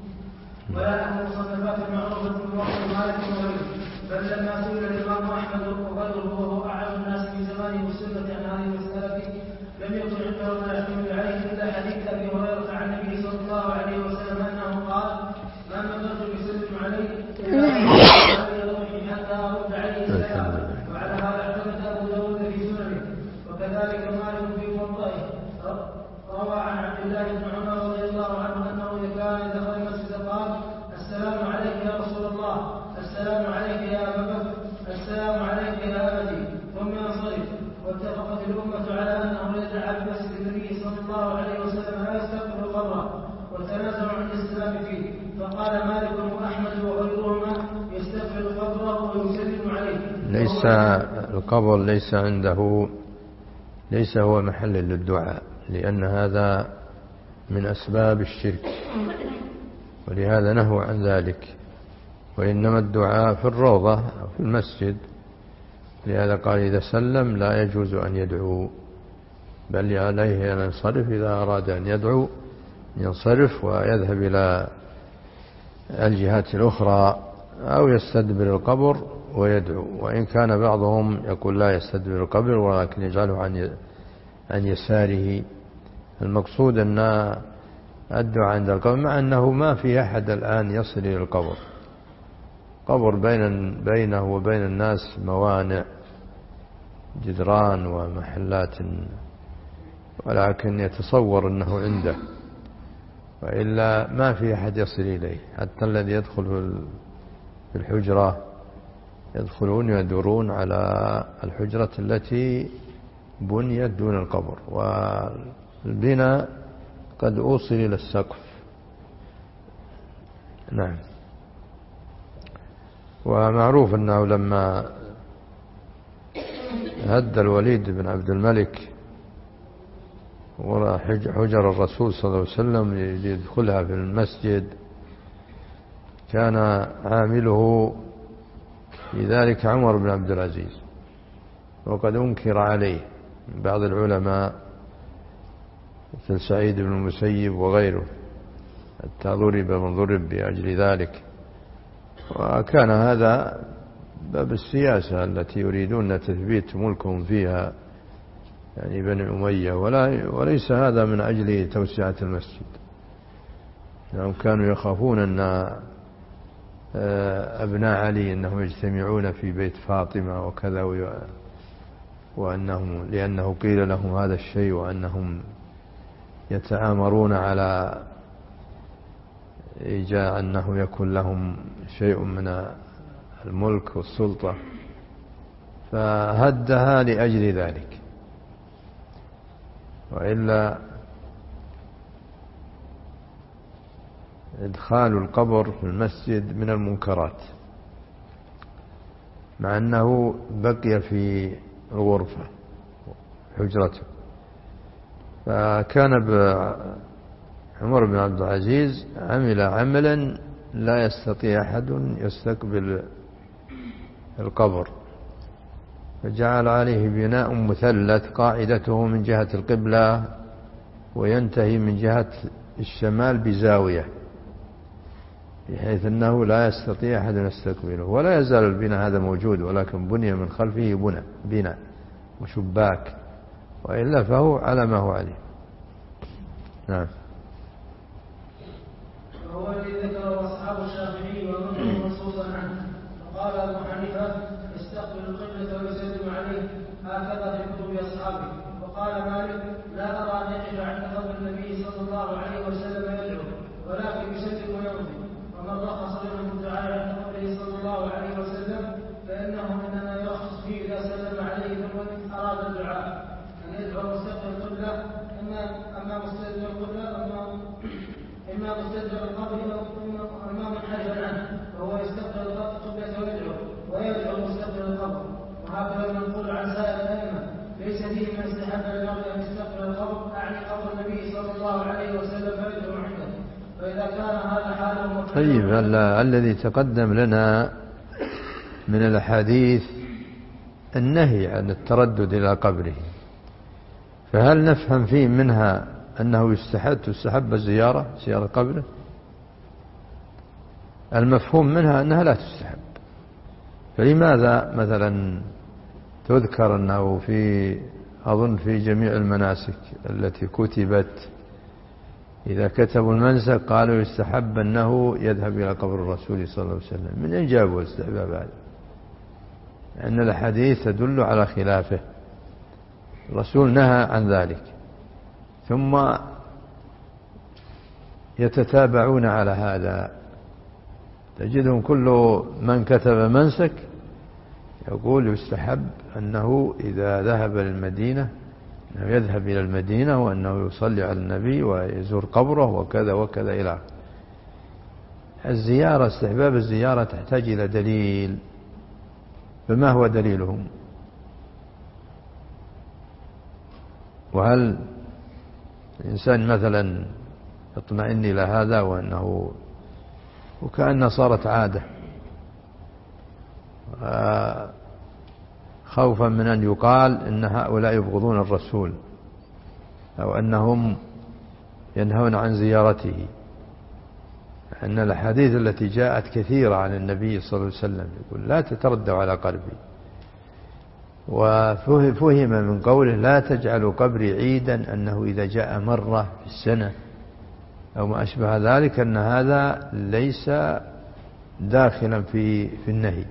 ولا أن المصنفات المعروفة من وقت مالك وغيره. بل لما سئل الإمام أحمد وغيره وهو أعلم الناس في زمانه والسنة عن هذه المسألة لم يطلع عنده ولا يحمل عليه إلا حديث أبي هريرة عن النبي صلى الله عليه وسلم أنه قال: ما من رجل يسلم عليه إلا علي روحي حتى أرد عليه السلام. وعلى هذا اعتمد أبو داود في سننه، وكذلك مالك في موطئه. روى عن عبد الله بن عمر رضي الله عنه أنه إذا كان دخل المسجد قال: السلام عليك يا رسول الله، السلام عليك يا أبا بكر، السلام عليك يا أبتي، ثم ينصرف. واتفقت الأمة على أنه يدعى بمسجد النبي صلى الله عليه وسلم لا يستقبل قبره، وتنازعوا عند السلام فيه، فقال مالك وأحمد وغيرهما يستقبل قبره ويسلم عليه. ليس القبر ليس عنده ليس هو محل للدعاء، لأن هذا من أسباب الشرك، ولهذا نهوا عن ذلك، وإنما الدعاء في الروضة أو في المسجد. لهذا قال إذا سلم لا يجوز أن يدعو، بل عليه أن ينصرف إذا أراد أن يدعو ينصرف ويذهب إلى الجهات الأخرى أو يستدبر القبر ويدعو. وإن كان بعضهم يقول لا يستدبر القبر ولكن يجعله عن عن يساره. المقصود أن الدعاء عند القبر، مع أنه ما في أحد الآن يصل إلى القبر. قبر بين بينه وبين الناس موانع، جدران ومحلات، ولكن يتصور أنه عنده، وإلا ما في أحد يصل إليه. حتى الذي يدخل في الحجرة يدخلون يدورون على الحجرة التي بنيت دون القبر، والبناء قد أوصل إلى السقف. نعم. ومعروف أنه لما هد الوليد بن عبد الملك وراء حجر الرسول صلى الله عليه وسلم ليدخلها في المسجد، كان عامله في ذلك عمر بن عبد العزيز، وقد أنكر عليه بعض العلماء مثل سعيد بن المسيب وغيره، حتى ضرب من ضرب بأجل ذلك. وكان هذا باب السياسة التي يريدون تثبيت ملكهم فيها، يعني بني أمية، ولا وليس هذا من أجل توسعة المسجد. يعني كانوا يخافون أن أبناء علي أنهم يجتمعون في بيت فاطمة وكذا، وأنهم لأنه قيل لهم هذا الشيء، وأنهم يتآمرون على إيجاء أنه يكون لهم شيء من الملك والسلطة، فهدها لأجل ذلك. وإلا إدخال القبر في المسجد من المنكرات. مع أنه بقي في الغرفة حجرته. فكان عمر بن عبد العزيز عمل عملا لا يستطيع أحد يستقبل القبر، فجعل عليه بناء مثلث قاعدته من جهة القبلة وينتهي من جهة الشمال بزاوية، بحيث أنه لا يستطيع أحد يستقبله. ولا يزال البناء هذا موجود، ولكن بني من خلفه بناء بناء وشباك، وإلا فهو على ما هو عليه. نعم. وهو الذي ذكره أصحاب الشافعي ومنهم منصوصا عنه. وقال أبو حنيفة يستقبل القبلة ويسلم عليه، هكذا في كتب أصحابه. وقال مالك لا أرى أن يقف عند قبر النبي صلى الله عليه وسلم يدعو، ولكن يسلم ويمضي. ومن رخص له الدعاء عند قبره صلى الله عليه وسلم فإنه إنما يرخص فيه إذا سلم عليه ثم أراد الدعاء أن يدعو مستقبل القبلة، أما أما مستقبل القبلة أما إما مستدبر القبر أو إما منحرفا عنه، وهو يستقبل القبلة ويدعو ويدعو مستقبل القبر. وهكذا نقول عن سائر الأئمة ليس فيه من استحب للمرء أن يستقبل القبر، أعني قبر النبي صلى الله عليه وسلم فيدعو عنده. فإذا كان هذا حاله. طيب، الذي تقدم لنا من الأحاديث النهي عن التردد إلى قبره، فهل نفهم فيه منها أنه يستحب تستحب الزيارة زيارة قبره؟ المفهوم منها أنها لا تستحب. فلماذا مثلا تذكر أنه في أظن في جميع المناسك التي كتبت إذا كتبوا المنسك قالوا يستحب أنه يذهب إلى قبر الرسول صلى الله عليه وسلم؟ من أين جابوا الاستحباب هذا؟ لأن الحديث تدل على خلافه. الرسول نهى عن ذلك، ثم يتتابعون على هذا. تجدهم كل من كتب منسك يقول يستحب أنه إذا ذهب للمدينة أنه يذهب إلى المدينة وأنه يصلي على النبي ويزور قبره وكذا وكذا إلى آخره. الزيارة استحباب الزيارة تحتاج إلى دليل، فما هو دليلهم؟ وهل الإنسان مثلا يطمئن إلى هذا وأنه وكأنها صارت عادة، خوفا من أن يقال إن هؤلاء يبغضون الرسول أو أنهم ينهون عن زيارته؟ أن الأحاديث التي جاءت كثيرة عن النبي صلى الله عليه وسلم يقول لا تتردوا على قلبي، وفهم من قوله لا تجعلوا قبري عيدا أنه إذا جاء مرة في السنة أو ما أشبه ذلك، أن هذا ليس داخلا في في النهي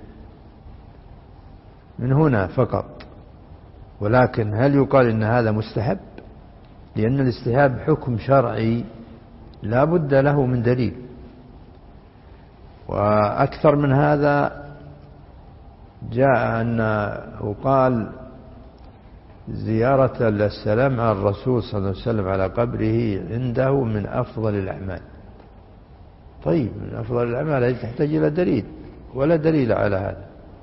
من هنا فقط. ولكن هل يقال إن هذا مستحب؟ لأن الاستحباب حكم شرعي لا بد له من دليل. وأكثر من هذا جاء أنه قال زيارة السلام على الرسول صلى الله عليه وسلم على قبره عنده من أفضل الأعمال. طيب، من أفضل الأعمال هذه تحتاج إلى دليل، ولا دليل على هذا.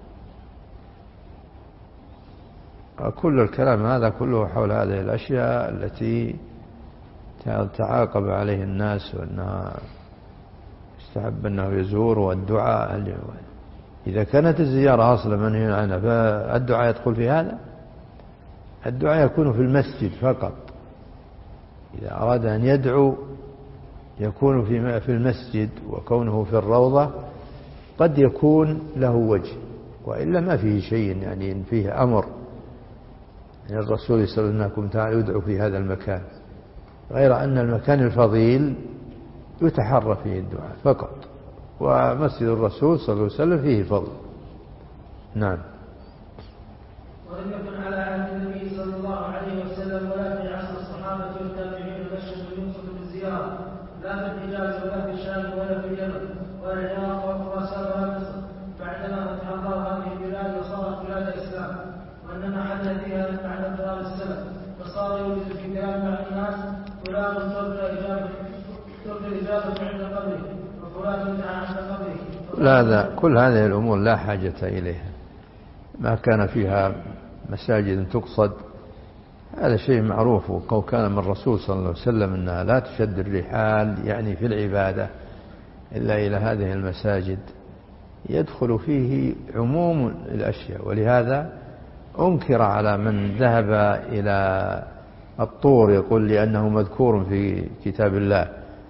كل الكلام هذا كله حول هذه الأشياء التي تعاقب عليه الناس، وأنها يستحب أنه يزور والدعاء. إذا كانت الزيارة أصلا منهي عنها فالدعاء يدخل في هذا؟ الدعاء يكون في المسجد فقط. إذا أراد أن يدعو يكون في المسجد، وكونه في الروضة قد يكون له وجه، وإلا ما فيه شيء يعني فيه أمر يعني الرسول صلى الله عليه وسلم تعالى يدعو في هذا المكان، غير أن المكان الفضيل يتحرى فيه الدعاء فقط، ومسجد الرسول صلى الله عليه وسلم فيه فضل. نعم. ولم يكن على عهد النبي صلى الله عليه وسلم ولا في عصر الصحابة والتابعين المشهد ينصت بالزيارة، لا في الحجاز ولا في الشام ولا في اليمن ولا العراق وخراسان ولا مصر، بعدما فتح الله هذه البلاد وصارت بلاد الإسلام، وإنما حل فيها معنى اضطراب السلف، فصار يوجد في كلام مع الناس فلان ترك إجابة ترك إجابة عند قبره وفلان يدعى عند قبره. لا لا كل هذه الأمور لا حاجة إليها. ما كان فيها مساجد تقصد، هذا شيء معروف. وكان من الرسول صلى الله عليه وسلم أنها لا تشد الرحال يعني في العبادة إلا إلى هذه المساجد، يدخل فيه عموم الأشياء. ولهذا أنكر على من ذهب إلى الطور يقول لأنه مذكور في كتاب الله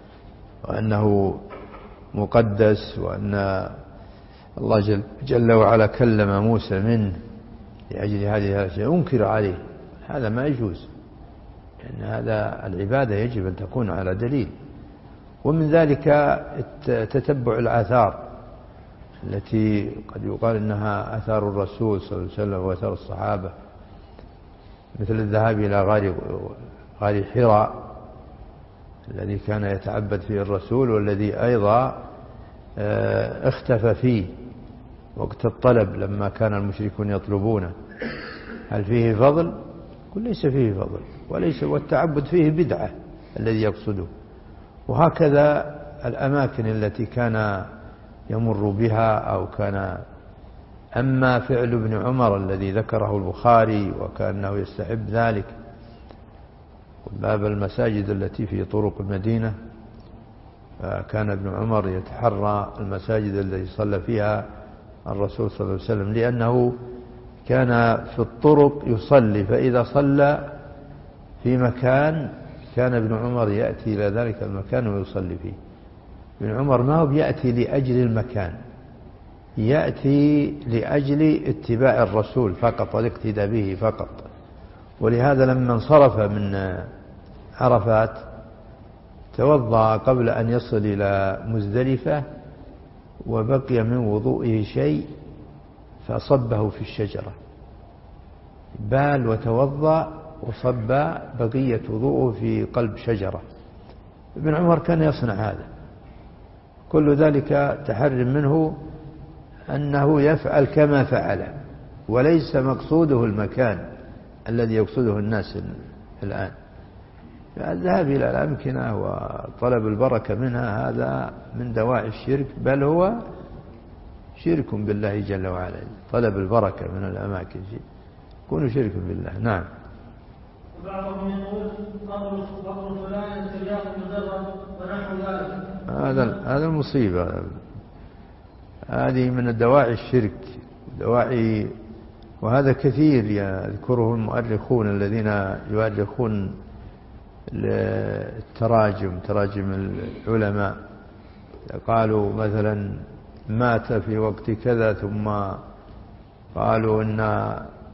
وأنه مقدس وأن الله جل, جل وعلا كلم موسى منه لأجل هذه الأشياء، أنكر عليه. هذا ما يجوز، لأن هذا العبادة يجب أن تكون على دليل. ومن ذلك تتبع الآثار التي قد يقال إنها آثار الرسول صلى الله عليه وسلم وآثار الصحابة، مثل الذهاب إلى غار غار حراء الذي كان يتعبد فيه الرسول، والذي أيضا اختفى فيه وقت الطلب لما كان المشركون يطلبونه. هل فيه فضل؟ قل ليس فيه فضل، وليس والتعبد فيه بدعة الذي يقصده. وهكذا الأماكن التي كان يمر بها أو كان. أما فعل ابن عمر الذي ذكره البخاري وكأنه يستحب ذلك، باب المساجد التي في طرق المدينة، كان ابن عمر يتحرى المساجد التي صلى فيها الرسول صلى الله عليه وسلم، لأنه كان في الطرق يصلي، فإذا صلى في مكان كان ابن عمر يأتي إلى ذلك المكان ويصلي فيه. ابن عمر ما هو يأتي لأجل المكان، يأتي لأجل اتباع الرسول فقط والاقتداء به فقط. ولهذا لما انصرف من عرفات توضأ قبل أن يصل إلى مزدلفة وبقي من وضوئه شيء فصبه في الشجرة، بال وتوضأ وصب بقية وضوءه في قلب شجرة. ابن عمر كان يصنع هذا. كل ذلك تحرم منه أنه يفعل كما فعل، وليس مقصوده المكان الذي يقصده الناس الآن. الذهاب إلى الأمكنة وطلب البركة منها هذا من دواعي الشرك، بل هو شرك بالله جل وعلا. طلب البركة من الأماكن يكون شرك بالله. نعم. وبعضهم يقول قبر فلان ترياق مجرد ونحو ذلك. هذا هذا المصيبة، هذه من الدواعي الشرك دواعي. وهذا كثير يذكره المؤرخون الذين يؤرخون التراجم تراجم العلماء، قالوا مثلا مات في وقت كذا، ثم قالوا ان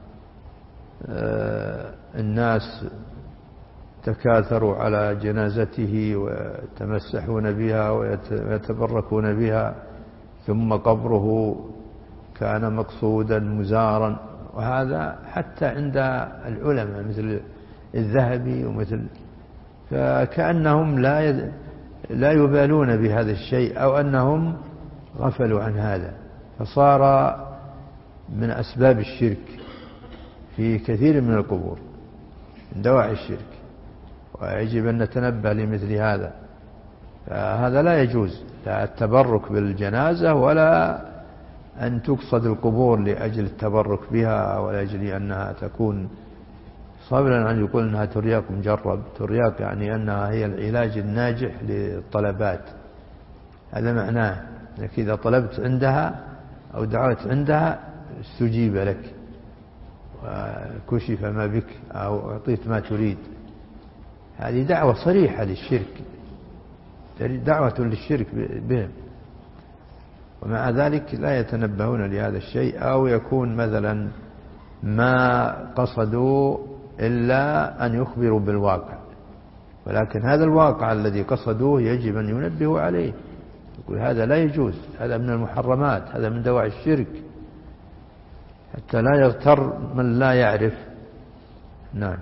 الناس تكاثروا على جنازته ويتمسحون بها ويتبركون بها، ثم قبره كان مقصودا مزارا. وهذا حتى عند العلماء مثل الذهبي ومثل، فكأنهم لا يد... لا يبالون بهذا الشيء، أو أنهم غفلوا عن هذا، فصار من أسباب الشرك في كثير من القبور، من دواعي الشرك. ويجب أن نتنبه لمثل هذا. فهذا لا يجوز، لا التبرك بالجنازة ولا أن تقصد القبور لأجل التبرك بها ولأجل أنها تكون صبرا أن يقول أنها ترياق مجرب. ترياق يعني أنها هي العلاج الناجح للطلبات، هذا معناه أنك إذا طلبت عندها أو دعوت عندها استجيب لك وكشف ما بك أو أعطيت ما تريد. هذه دعوة صريحة للشرك، دعوة للشرك بهم. ومع ذلك لا يتنبهون لهذا الشيء، أو يكون مثلا ما قصدوا إلا أن يخبروا بالواقع، ولكن هذا الواقع الذي قصدوه يجب أن ينبهوا عليه، يقول هذا لا يجوز، هذا من المحرمات، هذا من دواعي الشرك، حتى لا يغتر من لا يعرف. نعم.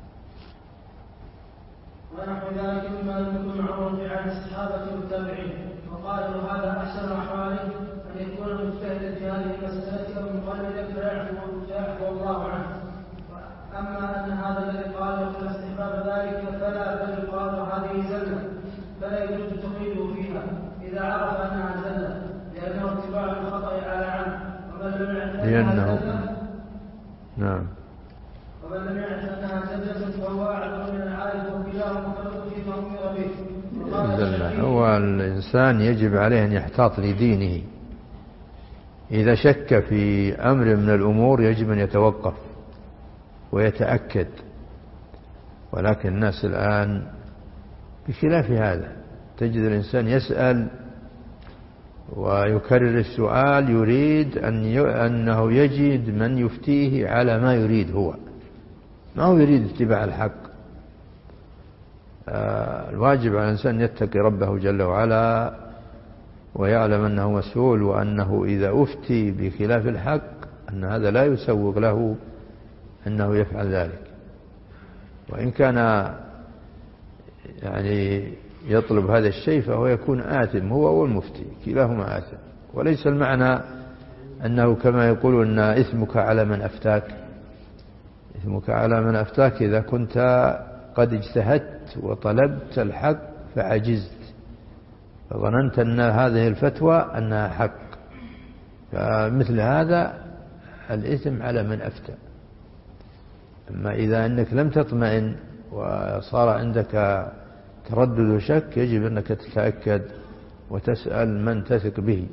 ونحو ذلك مما لم يكن معروف عن الصحابة والتابعين، وقالوا هذا أحسن أحواله أن يكون مجتهدا في هذه المسألة أو مقلدا فيعفو الله عنه. أما أن هذا الذي قاله في استحباب ذلك فلا، بل يقال هذه زلة، فلا يجوز تقييده فيها إذا عرف أنها زلة، لأنه اتباع الخطأ على عمد. ومن لم يعرف أنها زلة فهو أعلم من العالم وكلاهما فرد فيما أمر به. هو الإنسان يجب عليه أن يحتاط لدينه. إذا شك في أمر من الأمور يجب أن يتوقف ويتأكد. ولكن الناس الآن بخلاف هذا، تجد الإنسان يسأل ويكرر السؤال، يريد أن ي... أنه يجد من يفتيه على ما يريد هو، ما هو يريد اتباع الحق. آه الواجب على الإنسان يتقي ربه جل وعلا ويعلم أنه مسؤول، وأنه إذا أفتي بخلاف الحق أن هذا لا يسوغ له أنه يفعل ذلك. وإن كان يعني يطلب هذا الشيء فهو يكون آثم، هو والمفتي كلاهما آثم. وليس المعنى أنه كما يقول أن إثمك على من أفتاك، إثمك على من أفتاك إذا كنت قد اجتهدت وطلبت الحق فعجزت فظننت أن هذه الفتوى أنها حق، فمثل هذا الإثم على من أفتى. أما إذا أنك لم تطمئن وصار عندك تردد وشك يجب أنك تتأكد وتسأل من تثق به.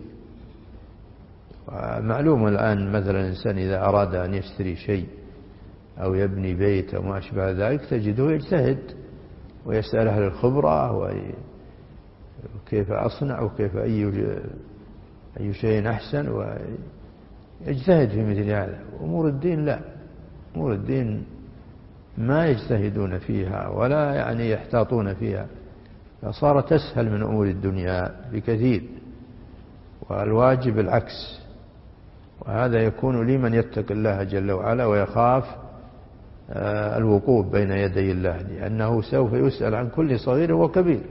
معلوم الآن مثلا الإنسان إذا أراد أن يشتري شيء أو يبني بيت أو ما أشبه ذلك تجده يجتهد ويسأل أهل الخبرة وكيف أصنع وكيف أي أي شيء أحسن، ويجتهد في مثل هذا. أمور الدين لا، أمور الدين ما يجتهدون فيها ولا يعني يحتاطون فيها، فصارت أسهل من أمور الدنيا بكثير. والواجب العكس، وهذا يكون لمن يتقي الله جل وعلا ويخاف الوقوف بين يدي الله، لأنه سوف يسأل عن كل صغير وكبير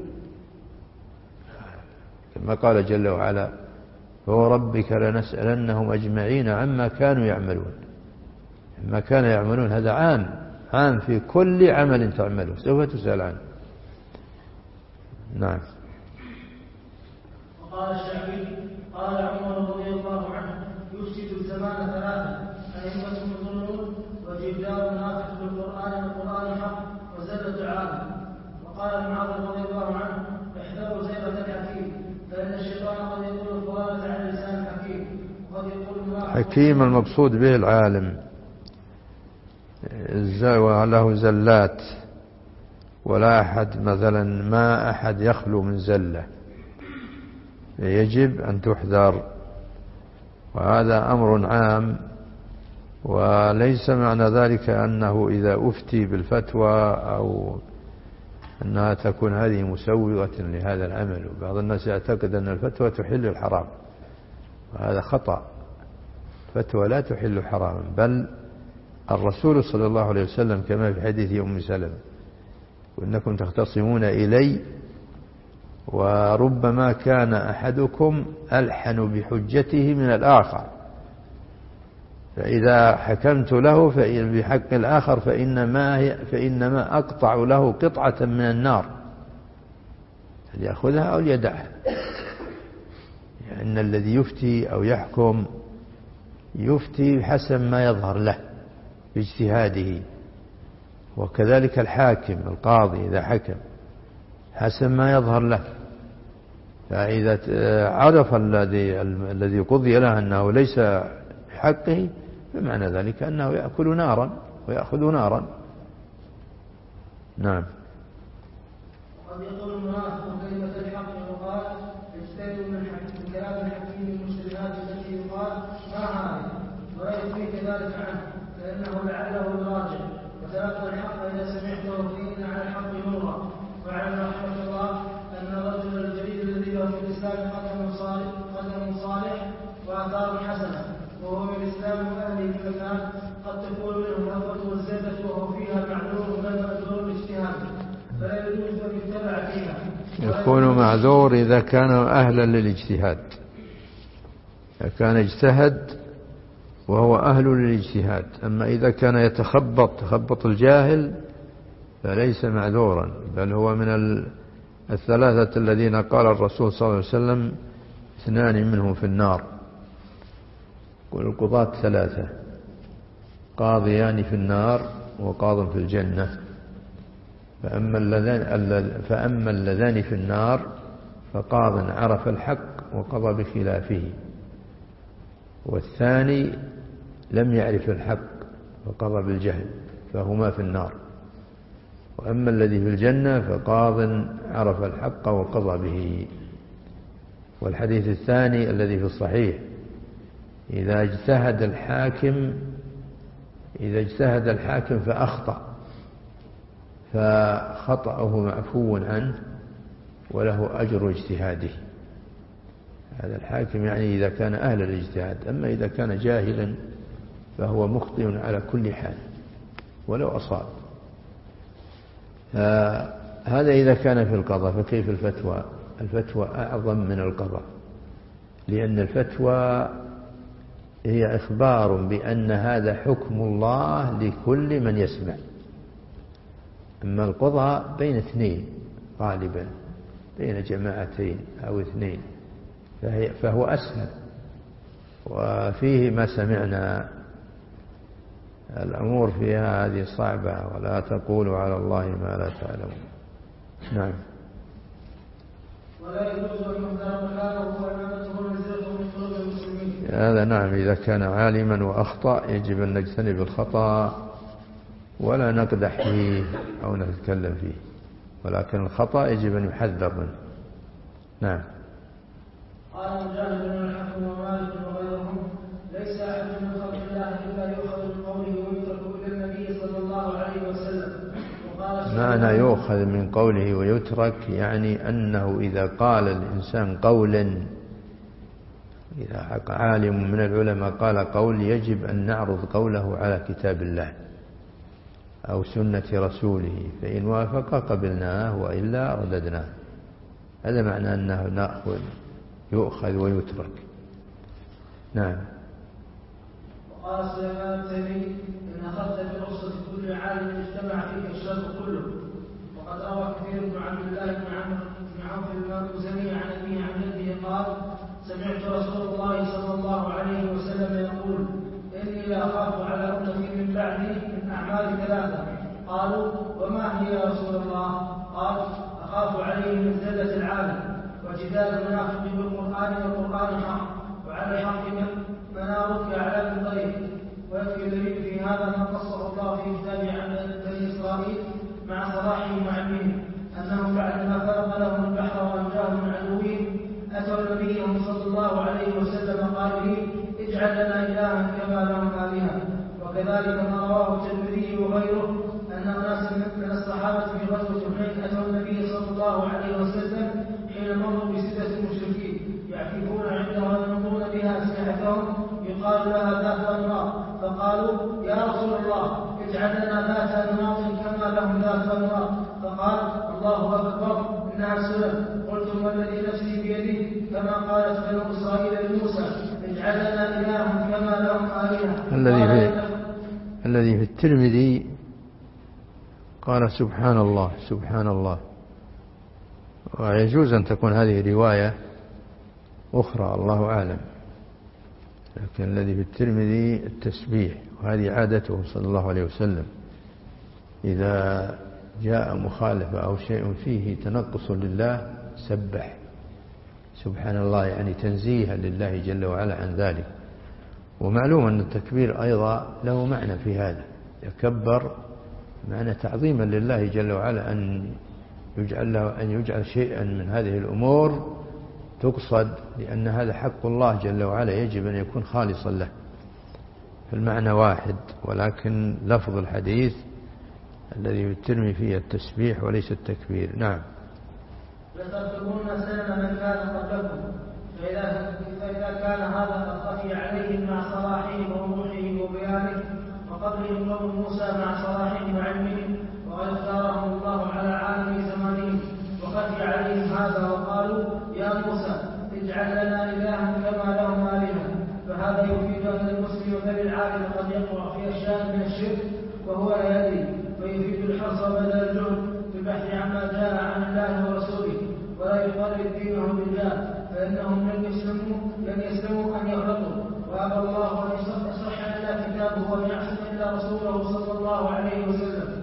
كما قال جل وعلا: فوربك لنسألنهم أجمعين عما كانوا يعملون. ما كانوا يعملون هذا عام عام في كل عمل تعمله سوف تسأل عنه. نعم. وقال الشعبي قال عمر رضي الله عنه: يفسد الزمان ثلاثة: أئمة مظلمون، وجدال نافذ بالقرآن والقرآن حق، وزلة العالم. وقال معاذ رضي الله عنه: احذروا زيغة الحكيم، فإن الشيطان قد يقول الضلالة عن لسان الحكيم، وقد يقول حكيم المقصود به العالم، وله زلات، ولا أحد مثلا ما أحد يخلو من زلة، يجب أن تحذر. وهذا أمر عام، وليس معنى ذلك أنه إذا أفتي بالفتوى أو أنها تكون هذه مسوغة لهذا العمل. وبعض الناس يعتقد أن الفتوى تحل الحرام، وهذا خطأ. فتوى لا تحل حراما، بل الرسول صلى الله عليه وسلم كما في حديث أم سلمة: وإنكم تختصمون إلي وربما كان أحدكم ألحن بحجته من الآخر، فإذا حكمت له بحق الآخر فإنما, فإنما أقطع له قطعة من النار، فليأخذها أو ليدعها. لأن الذي يفتي أو يحكم يفتي حسب ما يظهر له باجتهاده، وكذلك الحاكم القاضي إذا حكم حسب ما يظهر له. فإذا عرف الذي الذي قضي له أنه ليس بحقه فمعنى ذلك أنه يأكل نارا ويأخذ نارا. نعم. وقد يقول المنافق كلمة الحق وقال: اجتهدوا من كلام الحكيم المشتبهات التي يقال ما هذه، ولا يكفيك ذلك عنه فإنه لعله الراجع، وتلقى الحق إذا سمعته فإن على الحق نورا. وعلى رحمة الله أن الرجل الجديد الذي له في الإسلام قدم صالح قدم صالح وآثار حسنة وهو من الإسلام وأهله في مكان قد تكون منه الهفوة والزلة وهو فيها معذور بل معذور باجتهاد، فلا يجوز أن يتبع فيها. يكون معذور إذا كان أهلا للاجتهاد، إذا كان اجتهد وهو أهل للاجتهاد. أما إذا كان يتخبط تخبط الجاهل فليس معذورا، بل هو من الثلاثة الذين قال الرسول صلى الله عليه وسلم: اثنان منهم في النار. والقضاة ثلاثة: قاضيان في النار وقاض في الجنة. فأما اللذان, فأما اللذان في النار فقاض عرف الحق وقضى بخلافه، والثاني لم يعرف الحق وقضى بالجهل، فهما في النار. وأما الذي في الجنة فقاض عرف الحق وقضى به. والحديث الثاني الذي في الصحيح: إذا اجتهد الحاكم إذا اجتهد الحاكم فأخطأ فخطأه معفو عنه وله أجر اجتهاده. هذا الحاكم يعني إذا كان أهل الاجتهاد، أما إذا كان جاهلا فهو مخطئ على كل حال ولو أصاب. هذا إذا كان في القضاء، فكيف الفتوى؟ الفتوى أعظم من القضاء، لأن الفتوى هي إخبار بأن هذا حكم الله لكل من يسمع. أما القضاء بين اثنين غالبا، بين جماعتين أو اثنين، فهو أسهل وفيه ما سمعنا. الأمور فيها هذه صعبة، ولا تقولوا على الله ما لا تعلمون. نعم. ولا يجوز أن يختار مكانه وإمامته منزلته من فروض المسلمين. هذا نعم، إذا كان عالما وأخطأ يجب أن نجتنب الخطأ ولا نقدح فيه أو نتكلم فيه، ولكن الخطأ يجب أن يحذر منه. نعم. قال مجاهد بن الحكم ومالك وغيرهم: ليس أحد من خلق الله إلا يؤخذ من قوله ويترك إلى النبي صلى الله عليه وسلم. معنى يؤخذ من قوله ويترك يعني أنه إذا قال الإنسان قولا، إذا عالم من العلماء قال قول، يجب أن نعرض قوله على كتاب الله أو سنة رسوله، فإن وافق قبلناه وإلا رددناه. هذا معنى أنه نأخذ يؤخذ ويترك. نعم. وقال سليمان التيمي: إن أخذت برخصة كل عالم اجتمع فيه الشر كله. وقد روى كثير بن عبد الله بن عمرو بن عوف المزني عن أبيه عن جده قال: سمعت رسول الله صلى الله عليه وسلم يقول: إني لا أخاف على أمتي من بعدي من أعمال ثلاثة. قالوا: وما هي يا رسول الله؟ قال: أخاف عليه من زلة العالم، وجدال المنافق بالقرآن والقرآن حق، وعلى الحق منارك على الطريق. ويكفي الدليل في هذا ما قصه الله في كتابه عن بني إسرائيل مع صلاحهم وعلمهم أنهم بعدما فرق لهم البحر وأنجاهم من عدوهم أتوا نبيهم صلى الله عليه وسلم قائلين: اجعل لنا إلها كما لهم آلهة. وكذلك ما رواه الترمذي وغيره أن ناسا من الصحابة في غزوة حنين أتوا النبي صلى الله عليه وسلم حين مروا بستة المشركين يعكفون عندها وينظرون بها أسلحتهم يقال لها ذات أنواط، فقالوا: يا رسول الله اجعل لنا ذات أنواط كما لهم ذات أنواط. فقال: الله أكبر، إنها سنن. قلتم والذي نفسي بيده كما قالت بنو إسرائيل لموسى: اجعل لنا إلها كما لهم آلهة. الذي في الذي في الترمذي قال: سبحان الله سبحان الله. ويجوز أن تكون هذه رواية أخرى، الله أعلم، لكن الذي في الترمذي التسبيح، وهذه عادته صلى الله عليه وسلم. إذا جاء مخالفة أو شيء فيه تنقص لله سبح سبحان الله، يعني تنزيها لله جل وعلا عن ذلك. ومعلوم أن التكبير أيضا له معنى في هذا، يكبر معنى تعظيما لله جل وعلا، أن يجعل له أن يجعل شيئا من هذه الأمور تقصد، لأن هذا حق الله جل وعلا يجب أن يكون خالصا له. فالمعنى واحد، ولكن لفظ الحديث الذي يترمي فيه التسبيح وليس التكبير. نعم. لتتركون سنن من كان قبلكم، فإذا, فإذا كان هذا قد خفي عليهم مع صلاحهم ووضوحهم وبيانه، وقبلهم قوم موسى مع صلاحهم وعلمهم، وقد اختارهم الله على عالم زمانهم، وخفي عليهم هذا وقالوا: يا موسى اجعل لنا إلها كما لهم آلهة. فهذا يفيد أن المسلم بل العالم قد يقع في أشياء من الشرك وهو لا يدري، فيفيد الحرص وبذل الجهد في البحث عما جاء عن الله ورسوله، ولا يقلد دينه بالله، فإنهم لن يسلموا لن يسلموا أن يغلطوا. وأبى الله أن يصح لنا كتابه وأن يعصم إلا رسوله صلى الله عليه وسلم.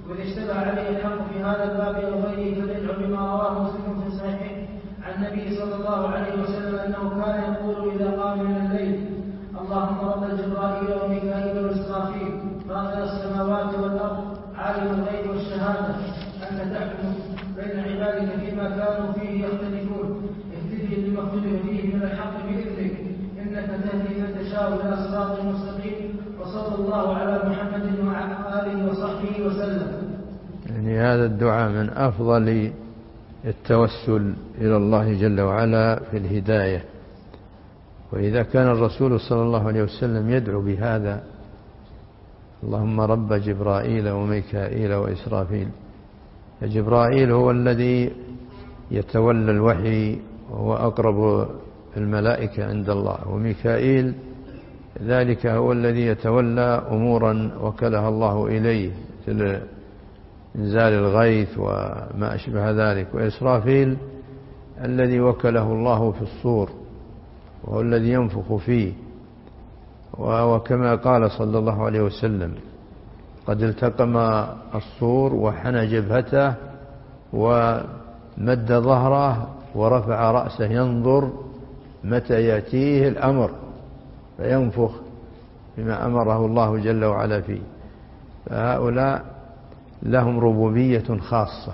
وإذا اشتبه عليه الحق في هذا الباب أو غيره فليدعو بما رواه مسلم في صحيحه عن النبي صلى الله عليه وسلم أنه كان يقول إذا قام من الليل: اللهم رب جبرائيل وميكائيل وإسرافيل فاطر السماوات والأرض عالم الغيب والشهادة أنت تحكم بين عبادك فيما كانوا فيه يختلفون اهدني لما اختلف فيه من الحق بإذنك إنك تهدي من تشاء إلى صراط مستقيم وصلى الله على محمد وعلى آله وصحبه وسلم. يعني هذا الدعاء من أفضل التوسل إلى الله جل وعلا في الهداية. وإذا كان الرسول صلى الله عليه وسلم يدعو بهذا: اللهم رب جبرائيل وميكائيل وإسرافيل، فجبرائيل هو الذي يتولى الوحي وهو أقرب الملائكة عند الله، وميكائيل ذلك هو الذي يتولى أمورا وكلها الله إليه مثل إنزال الغيث وما أشبه ذلك، وإسرافيل الذي وكله الله في الصور وهو الذي ينفخ فيه. وكما قال صلى الله عليه وسلم: قد التقم الصور وحنى جبهته ومد ظهره ورفع رأسه ينظر متى يأتيه الأمر فينفخ بما أمره الله جل وعلا فيه. فهؤلاء لهم ربوبية خاصة،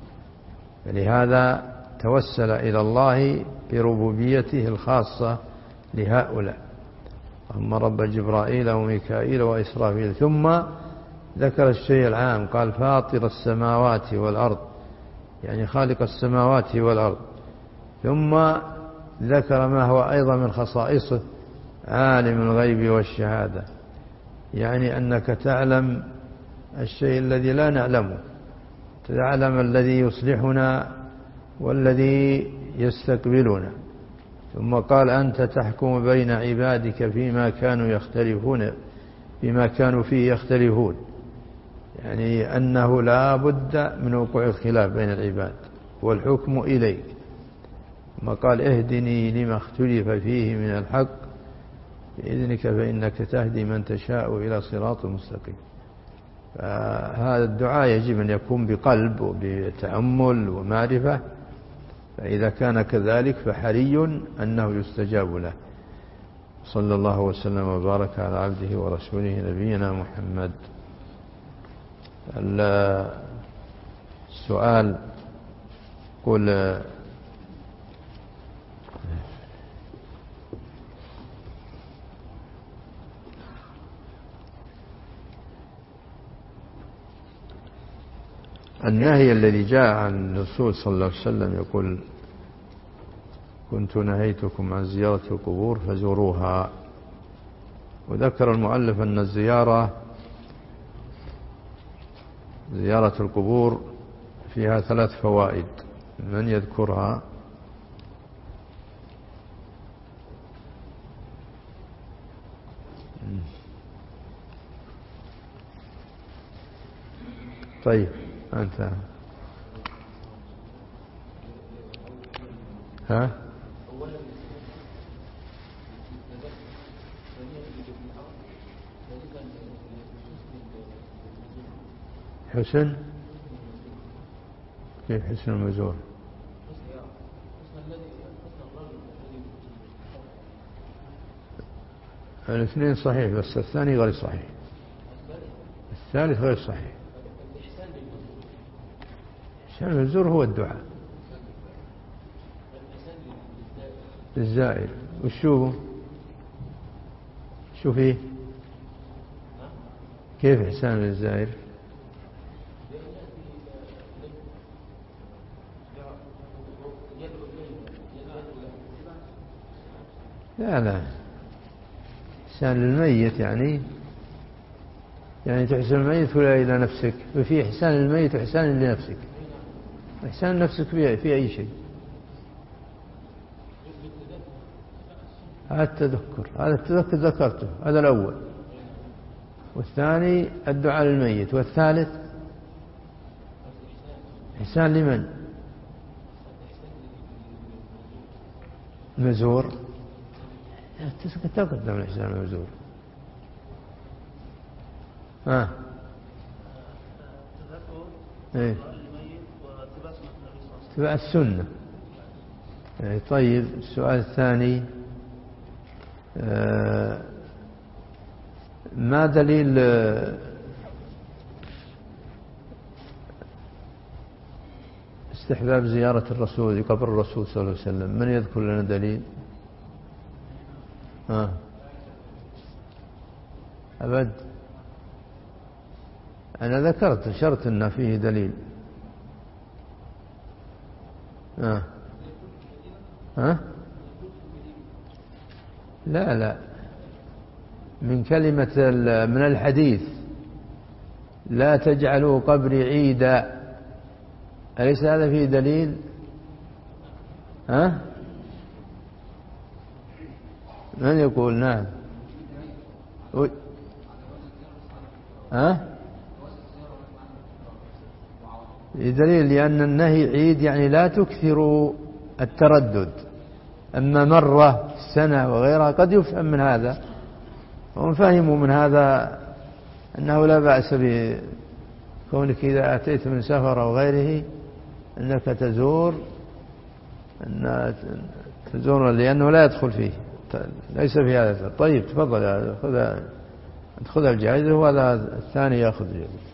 فلهذا توسل إلى الله بربوبيته الخاصة لهؤلاء: اللهم رب جبرائيل وميكائيل وإسرافيل. ثم ذكر الشيء العام، قال: فاطر السماوات والأرض، يعني خالق السماوات والأرض. ثم ذكر ما هو أيضا من خصائصه: عالم الغيب والشهادة، يعني أنك تعلم الشيء الذي لا نعلمه، تعلم الذي يصلحنا والذي يستقبلنا. ثم قال: أنت تحكم بين عبادك فيما كانوا يختلفون فيما كانوا فيه يختلفون، يعني أنه لا بد من وقوع الخلاف بين العباد والحكم إليك. ثم قال: اهدني لما اختلف فيه من الحق بإذنك فإنك تهدي من تشاء إلى صراط مستقيم. فهذا الدعاء يجب أن يكون بقلب وبتأمل ومعرفة، فإذا كان كذلك فحري أنه يستجاب له. صلى الله وسلم وبارك على عبده ورسوله نبينا محمد. السؤال قل النهي الذي جاء عن الرسول صلى الله عليه وسلم يقول: كنت نهيتكم عن زيارة القبور فزوروها. وذكر المؤلف أن الزيارة زيارة القبور فيها ثلاث فوائد، من يذكرها؟ طيب أنت ها حسن كيف حسن المزور؟ الاثنين صحيح بس الثاني غير صحيح، الثالث غير صحيح. حسن المزور هو الدعاء الزائر. وشو شو فيه؟ كيف إحسان للزائر؟ لا لا إحسان للميت يعني يعني تحسن الميت ولا إلى نفسك، وفي إحسان للميت وإحسان لنفسك. إحسان نفسك في أي شيء، هذا التذكر، هذا التذكر ذكرته، هذا الأول. والثاني الدعاء للميت. والثالث إحسان لمن؟ المزور. تقدم الإحسان المزور. ها إيه؟ اتباع السنة. إيه طيب السؤال الثاني آه ما دليل استحباب زيارة الرسول قبر الرسول صلى الله عليه وسلم؟ من يذكر لنا دليل؟ آه. أبد أنا ذكرت شرط أن فيه دليل. آه. آه؟ لا لا من كلمة من الحديث لا تجعلوا قبري عيدا، أليس هذا فيه دليل؟ ها؟ من يقول؟ نعم. ها؟ دليل لأن النهي عيد يعني لا تكثروا التردد، أما مرة في السنة وغيرها قد يفهم من هذا، وهم فهموا من هذا أنه لا بأس بكونك إذا أتيت من سفر أو غيره أنك تزور أن تزور لأنه لا يدخل فيه، ليس في هذا. طيب تفضل خذ خذ الجائزة وهذا الثاني يأخذ جائزة.